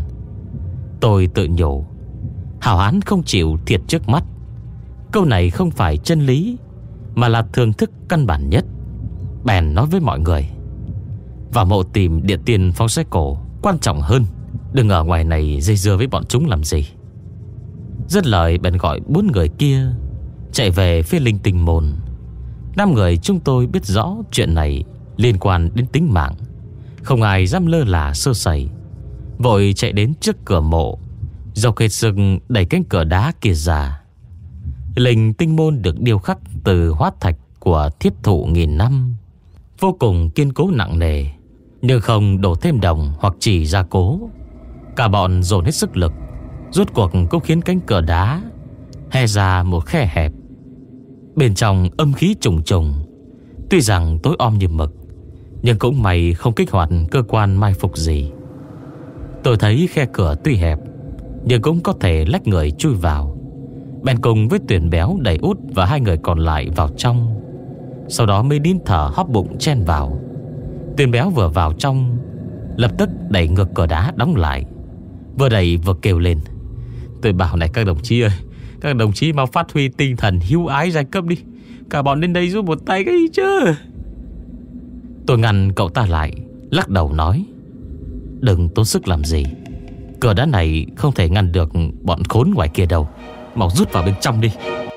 Tôi tự nhủ: hảo hán không chịu thiệt trước mắt. Câu này không phải chân lý, mà là thường thức căn bản nhất. Bèn nói với mọi người: vào mộ tìm địa tiên phong xoay cổ quan trọng hơn, đừng ở ngoài này dây dưa với bọn chúng làm gì. Dứt lời bèn gọi bốn người kia chạy về phía linh tinh môn. Năm người chúng tôi biết rõ chuyện này liên quan đến tính mạng, không ai dám lơ là sơ sẩy, vội chạy đến trước cửa mộ, dọc hết sức đẩy cánh cửa đá kia ra. Linh tinh môn được điêu khắc từ hóa thạch của thiết thụ nghìn năm, vô cùng kiên cố nặng nề, nhưng không đổ thêm đồng hoặc chỉ gia cố. Cả bọn dồn hết sức lực rốt cuộc cũng khiến cánh cửa đá hé ra một khe hẹp. Bên trong âm khí trùng trùng. Tuy rằng tối om như mực, nhưng cũng may không kích hoạt cơ quan mai phục gì. Tôi thấy khe cửa tuy hẹp, nhưng cũng có thể lách người chui vào. Bèn cùng với Tuyền Béo đẩy Út và hai người còn lại vào trong. Sau đó mới nín thở hóp bụng chen vào. Tuyền Béo vừa vào trong, lập tức đẩy ngược cửa đá đóng lại. Vừa đẩy vừa kêu lên: tôi bảo này các đồng chí ơi, các đồng chí mau phát huy tinh thần hiếu ái giai cấp đi. Cả bọn lên đây giúp một tay cái chứ. Tôi ngăn cậu ta lại, lắc đầu nói: đừng tốn sức làm gì. Cửa đá này không thể ngăn được bọn khốn ngoài kia đâu. Mau rút vào bên trong đi.